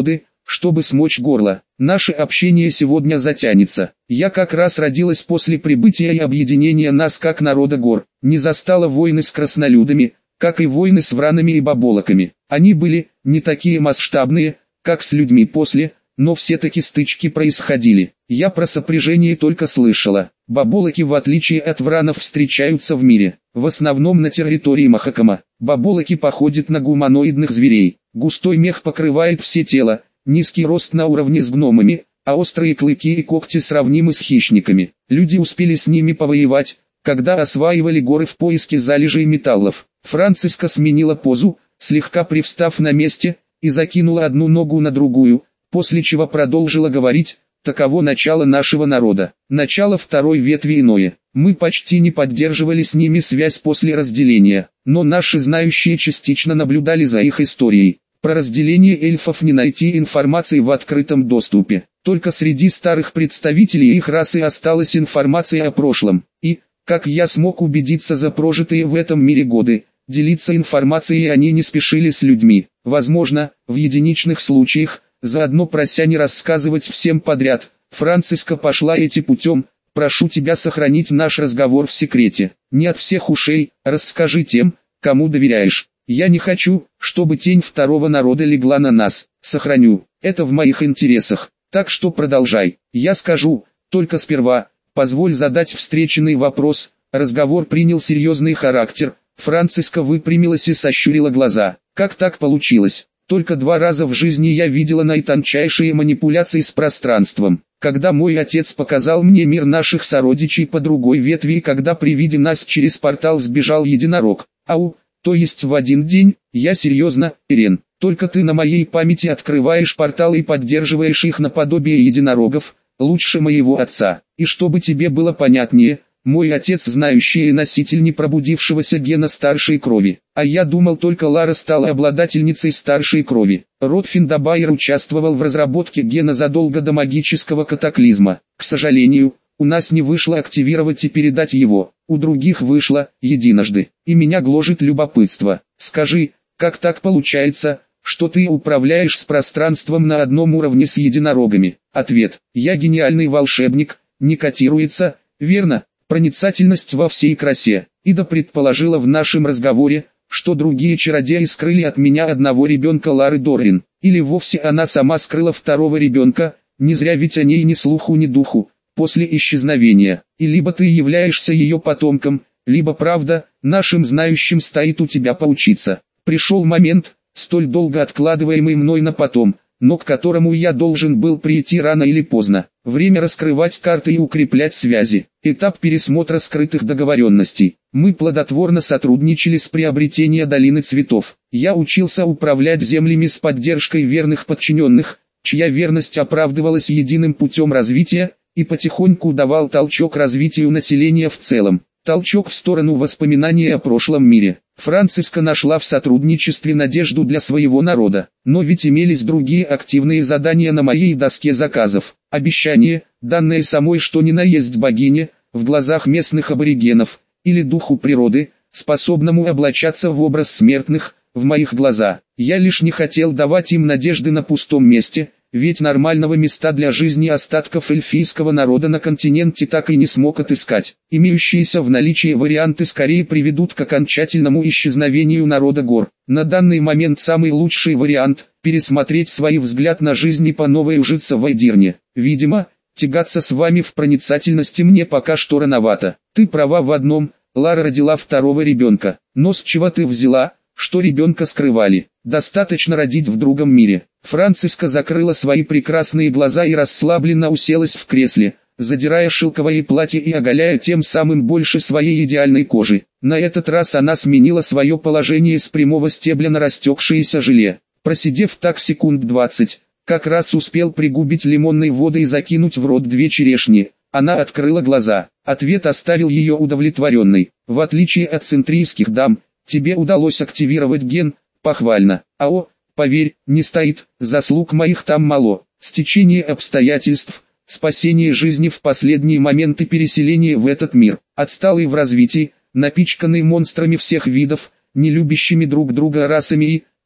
Speaker 1: чтобы смочь горло. Наше общение сегодня затянется. Я как раз родилась после прибытия и объединения нас как народа гор. Не застала войны с краснолюдами, как и войны с вранами и баболоками. Они были не такие масштабные, как с людьми после, но все-таки стычки происходили. Я про сопряжение только слышала. Баболоки, в отличие от вранов, встречаются в мире, в основном на территории Махакама. Баболоки походят на гуманоидных зверей. Густой мех покрывает все тело, низкий рост на уровне с гномами, а острые клыки и когти сравнимы с хищниками. Люди успели с ними повоевать, когда осваивали горы в поиске залежей металлов. Франциска сменила позу, слегка привстав на месте, и закинула одну ногу на другую, после чего продолжила говорить: таково начало нашего народа, начало второй ветви иное. Мы почти не поддерживали с ними связь после разделения, но наши знающие частично наблюдали за их историей. Про разделение эльфов не найти информации в открытом доступе, только среди старых представителей их расы осталась информация о прошлом, и, как я смог убедиться за прожитые в этом мире годы, делиться информацией они не спешили с людьми. Возможно, в единичных случаях, заодно прося не рассказывать всем подряд, Франциска пошла этим путем. Прошу тебя сохранить наш разговор в секрете, не от всех ушей, расскажи тем, кому доверяешь. Я не хочу, чтобы тень второго народа легла на нас. Сохраню, это в моих интересах, так что продолжай. Я скажу, только сперва, позволь задать встреченный вопрос. Разговор принял серьезный характер. Франциска выпрямилась и сощурила глаза. Как так получилось? Только два раза в жизни я видела наитончайшие манипуляции с пространством. Когда мой отец показал мне мир наших сородичей по другой ветви, и когда при виде нас через портал сбежал единорог. Ау, то есть в один день, я серьезно, Ирен, только ты на моей памяти открываешь порталы и поддерживаешь их наподобие единорогов, лучше моего отца. И чтобы тебе было понятнее, мой отец знающий и носитель непробудившегося гена старшей крови, а я думал только Лара стала обладательницей старшей крови. Род Финдабайер участвовал в разработке гена задолго до магического катаклизма. К сожалению, у нас не вышло активировать и передать его, у других вышло, единожды, и меня гложет любопытство. Скажи, как так получается, что ты управляешь с пространством на одном уровне с единорогами? Ответ: я гениальный волшебник, не котируется, верно? Проницательность во всей красе. Ида предположила в нашем разговоре, что другие чародеи скрыли от меня одного ребенка Лары Доррин, или вовсе она сама скрыла второго ребенка, не зря ведь о ней ни слуху ни духу, после исчезновения. И либо ты являешься ее потомком, либо правда, нашим знающим стоит у тебя поучиться. Пришел момент, столь долго откладываемый мной на потом, но к которому я должен был прийти рано или поздно. Время раскрывать карты и укреплять связи. Этап пересмотра скрытых договоренностей. Мы плодотворно сотрудничали с приобретением Долины Цветов. Я учился управлять землями с поддержкой верных подчиненных, чья верность оправдывалась единым путем развития, и потихоньку давал толчок развитию населения в целом. Толчок в сторону воспоминаний о прошлом мире. Франциска нашла в сотрудничестве надежду для своего народа. Но ведь имелись другие активные задания на моей доске заказов. Обещание, данное самой что ни на есть богине, в глазах местных аборигенов, или духу природы, способному облачаться в образ смертных, в моих глазах. Я лишь не хотел давать им надежды на пустом месте, ведь нормального места для жизни остатков эльфийского народа на континенте так и не смог отыскать. Имеющиеся в наличии варианты скорее приведут к окончательному исчезновению народа гор. На данный момент самый лучший вариант – пересмотреть свой взгляд на жизнь и по новой ужиться в Айдирне. Видимо, тягаться с вами в проницательности мне пока что рановато. Ты права в одном, Лара родила второго ребенка. Но с чего ты взяла, что ребенка скрывали? Достаточно родить в другом мире. Франциска закрыла свои прекрасные глаза и расслабленно уселась в кресле, задирая шелковое платье и оголяя тем самым больше своей идеальной кожи. На этот раз она сменила свое положение с прямого стебля на растекшееся желе. Просидев так секунд двадцать, как раз успел пригубить лимонной воды и закинуть в рот две черешни. Она открыла глаза. Ответ оставил ее удовлетворенной. В отличие от центрийских дам, тебе удалось активировать ген, похвально. Ао, поверь, не стоит, заслуг моих там мало. Стечение обстоятельств, спасение жизни в последние моменты переселения в этот мир. Отсталый в развитии, напичканный монстрами всех видов, не любящими друг друга расами и,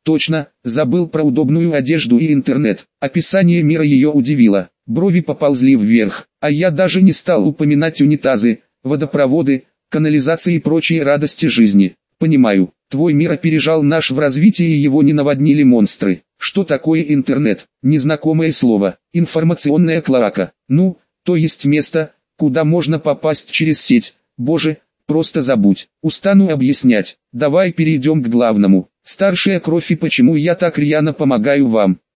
Speaker 1: Точно, забыл про удобную одежду и интернет. Описание мира ее удивило. Брови поползли вверх, а я даже не стал упоминать унитазы, водопроводы, канализации и прочие радости жизни. Понимаю, твой мир опережал наш в развитии и его не наводнили монстры. Что такое интернет? Незнакомое слово. Информационная клоака. Ну, то есть место, куда можно попасть через сеть. Боже, просто забудь. Устану объяснять. Давай перейдем к главному. Старшая кровь и почему я так рьяно помогаю вам.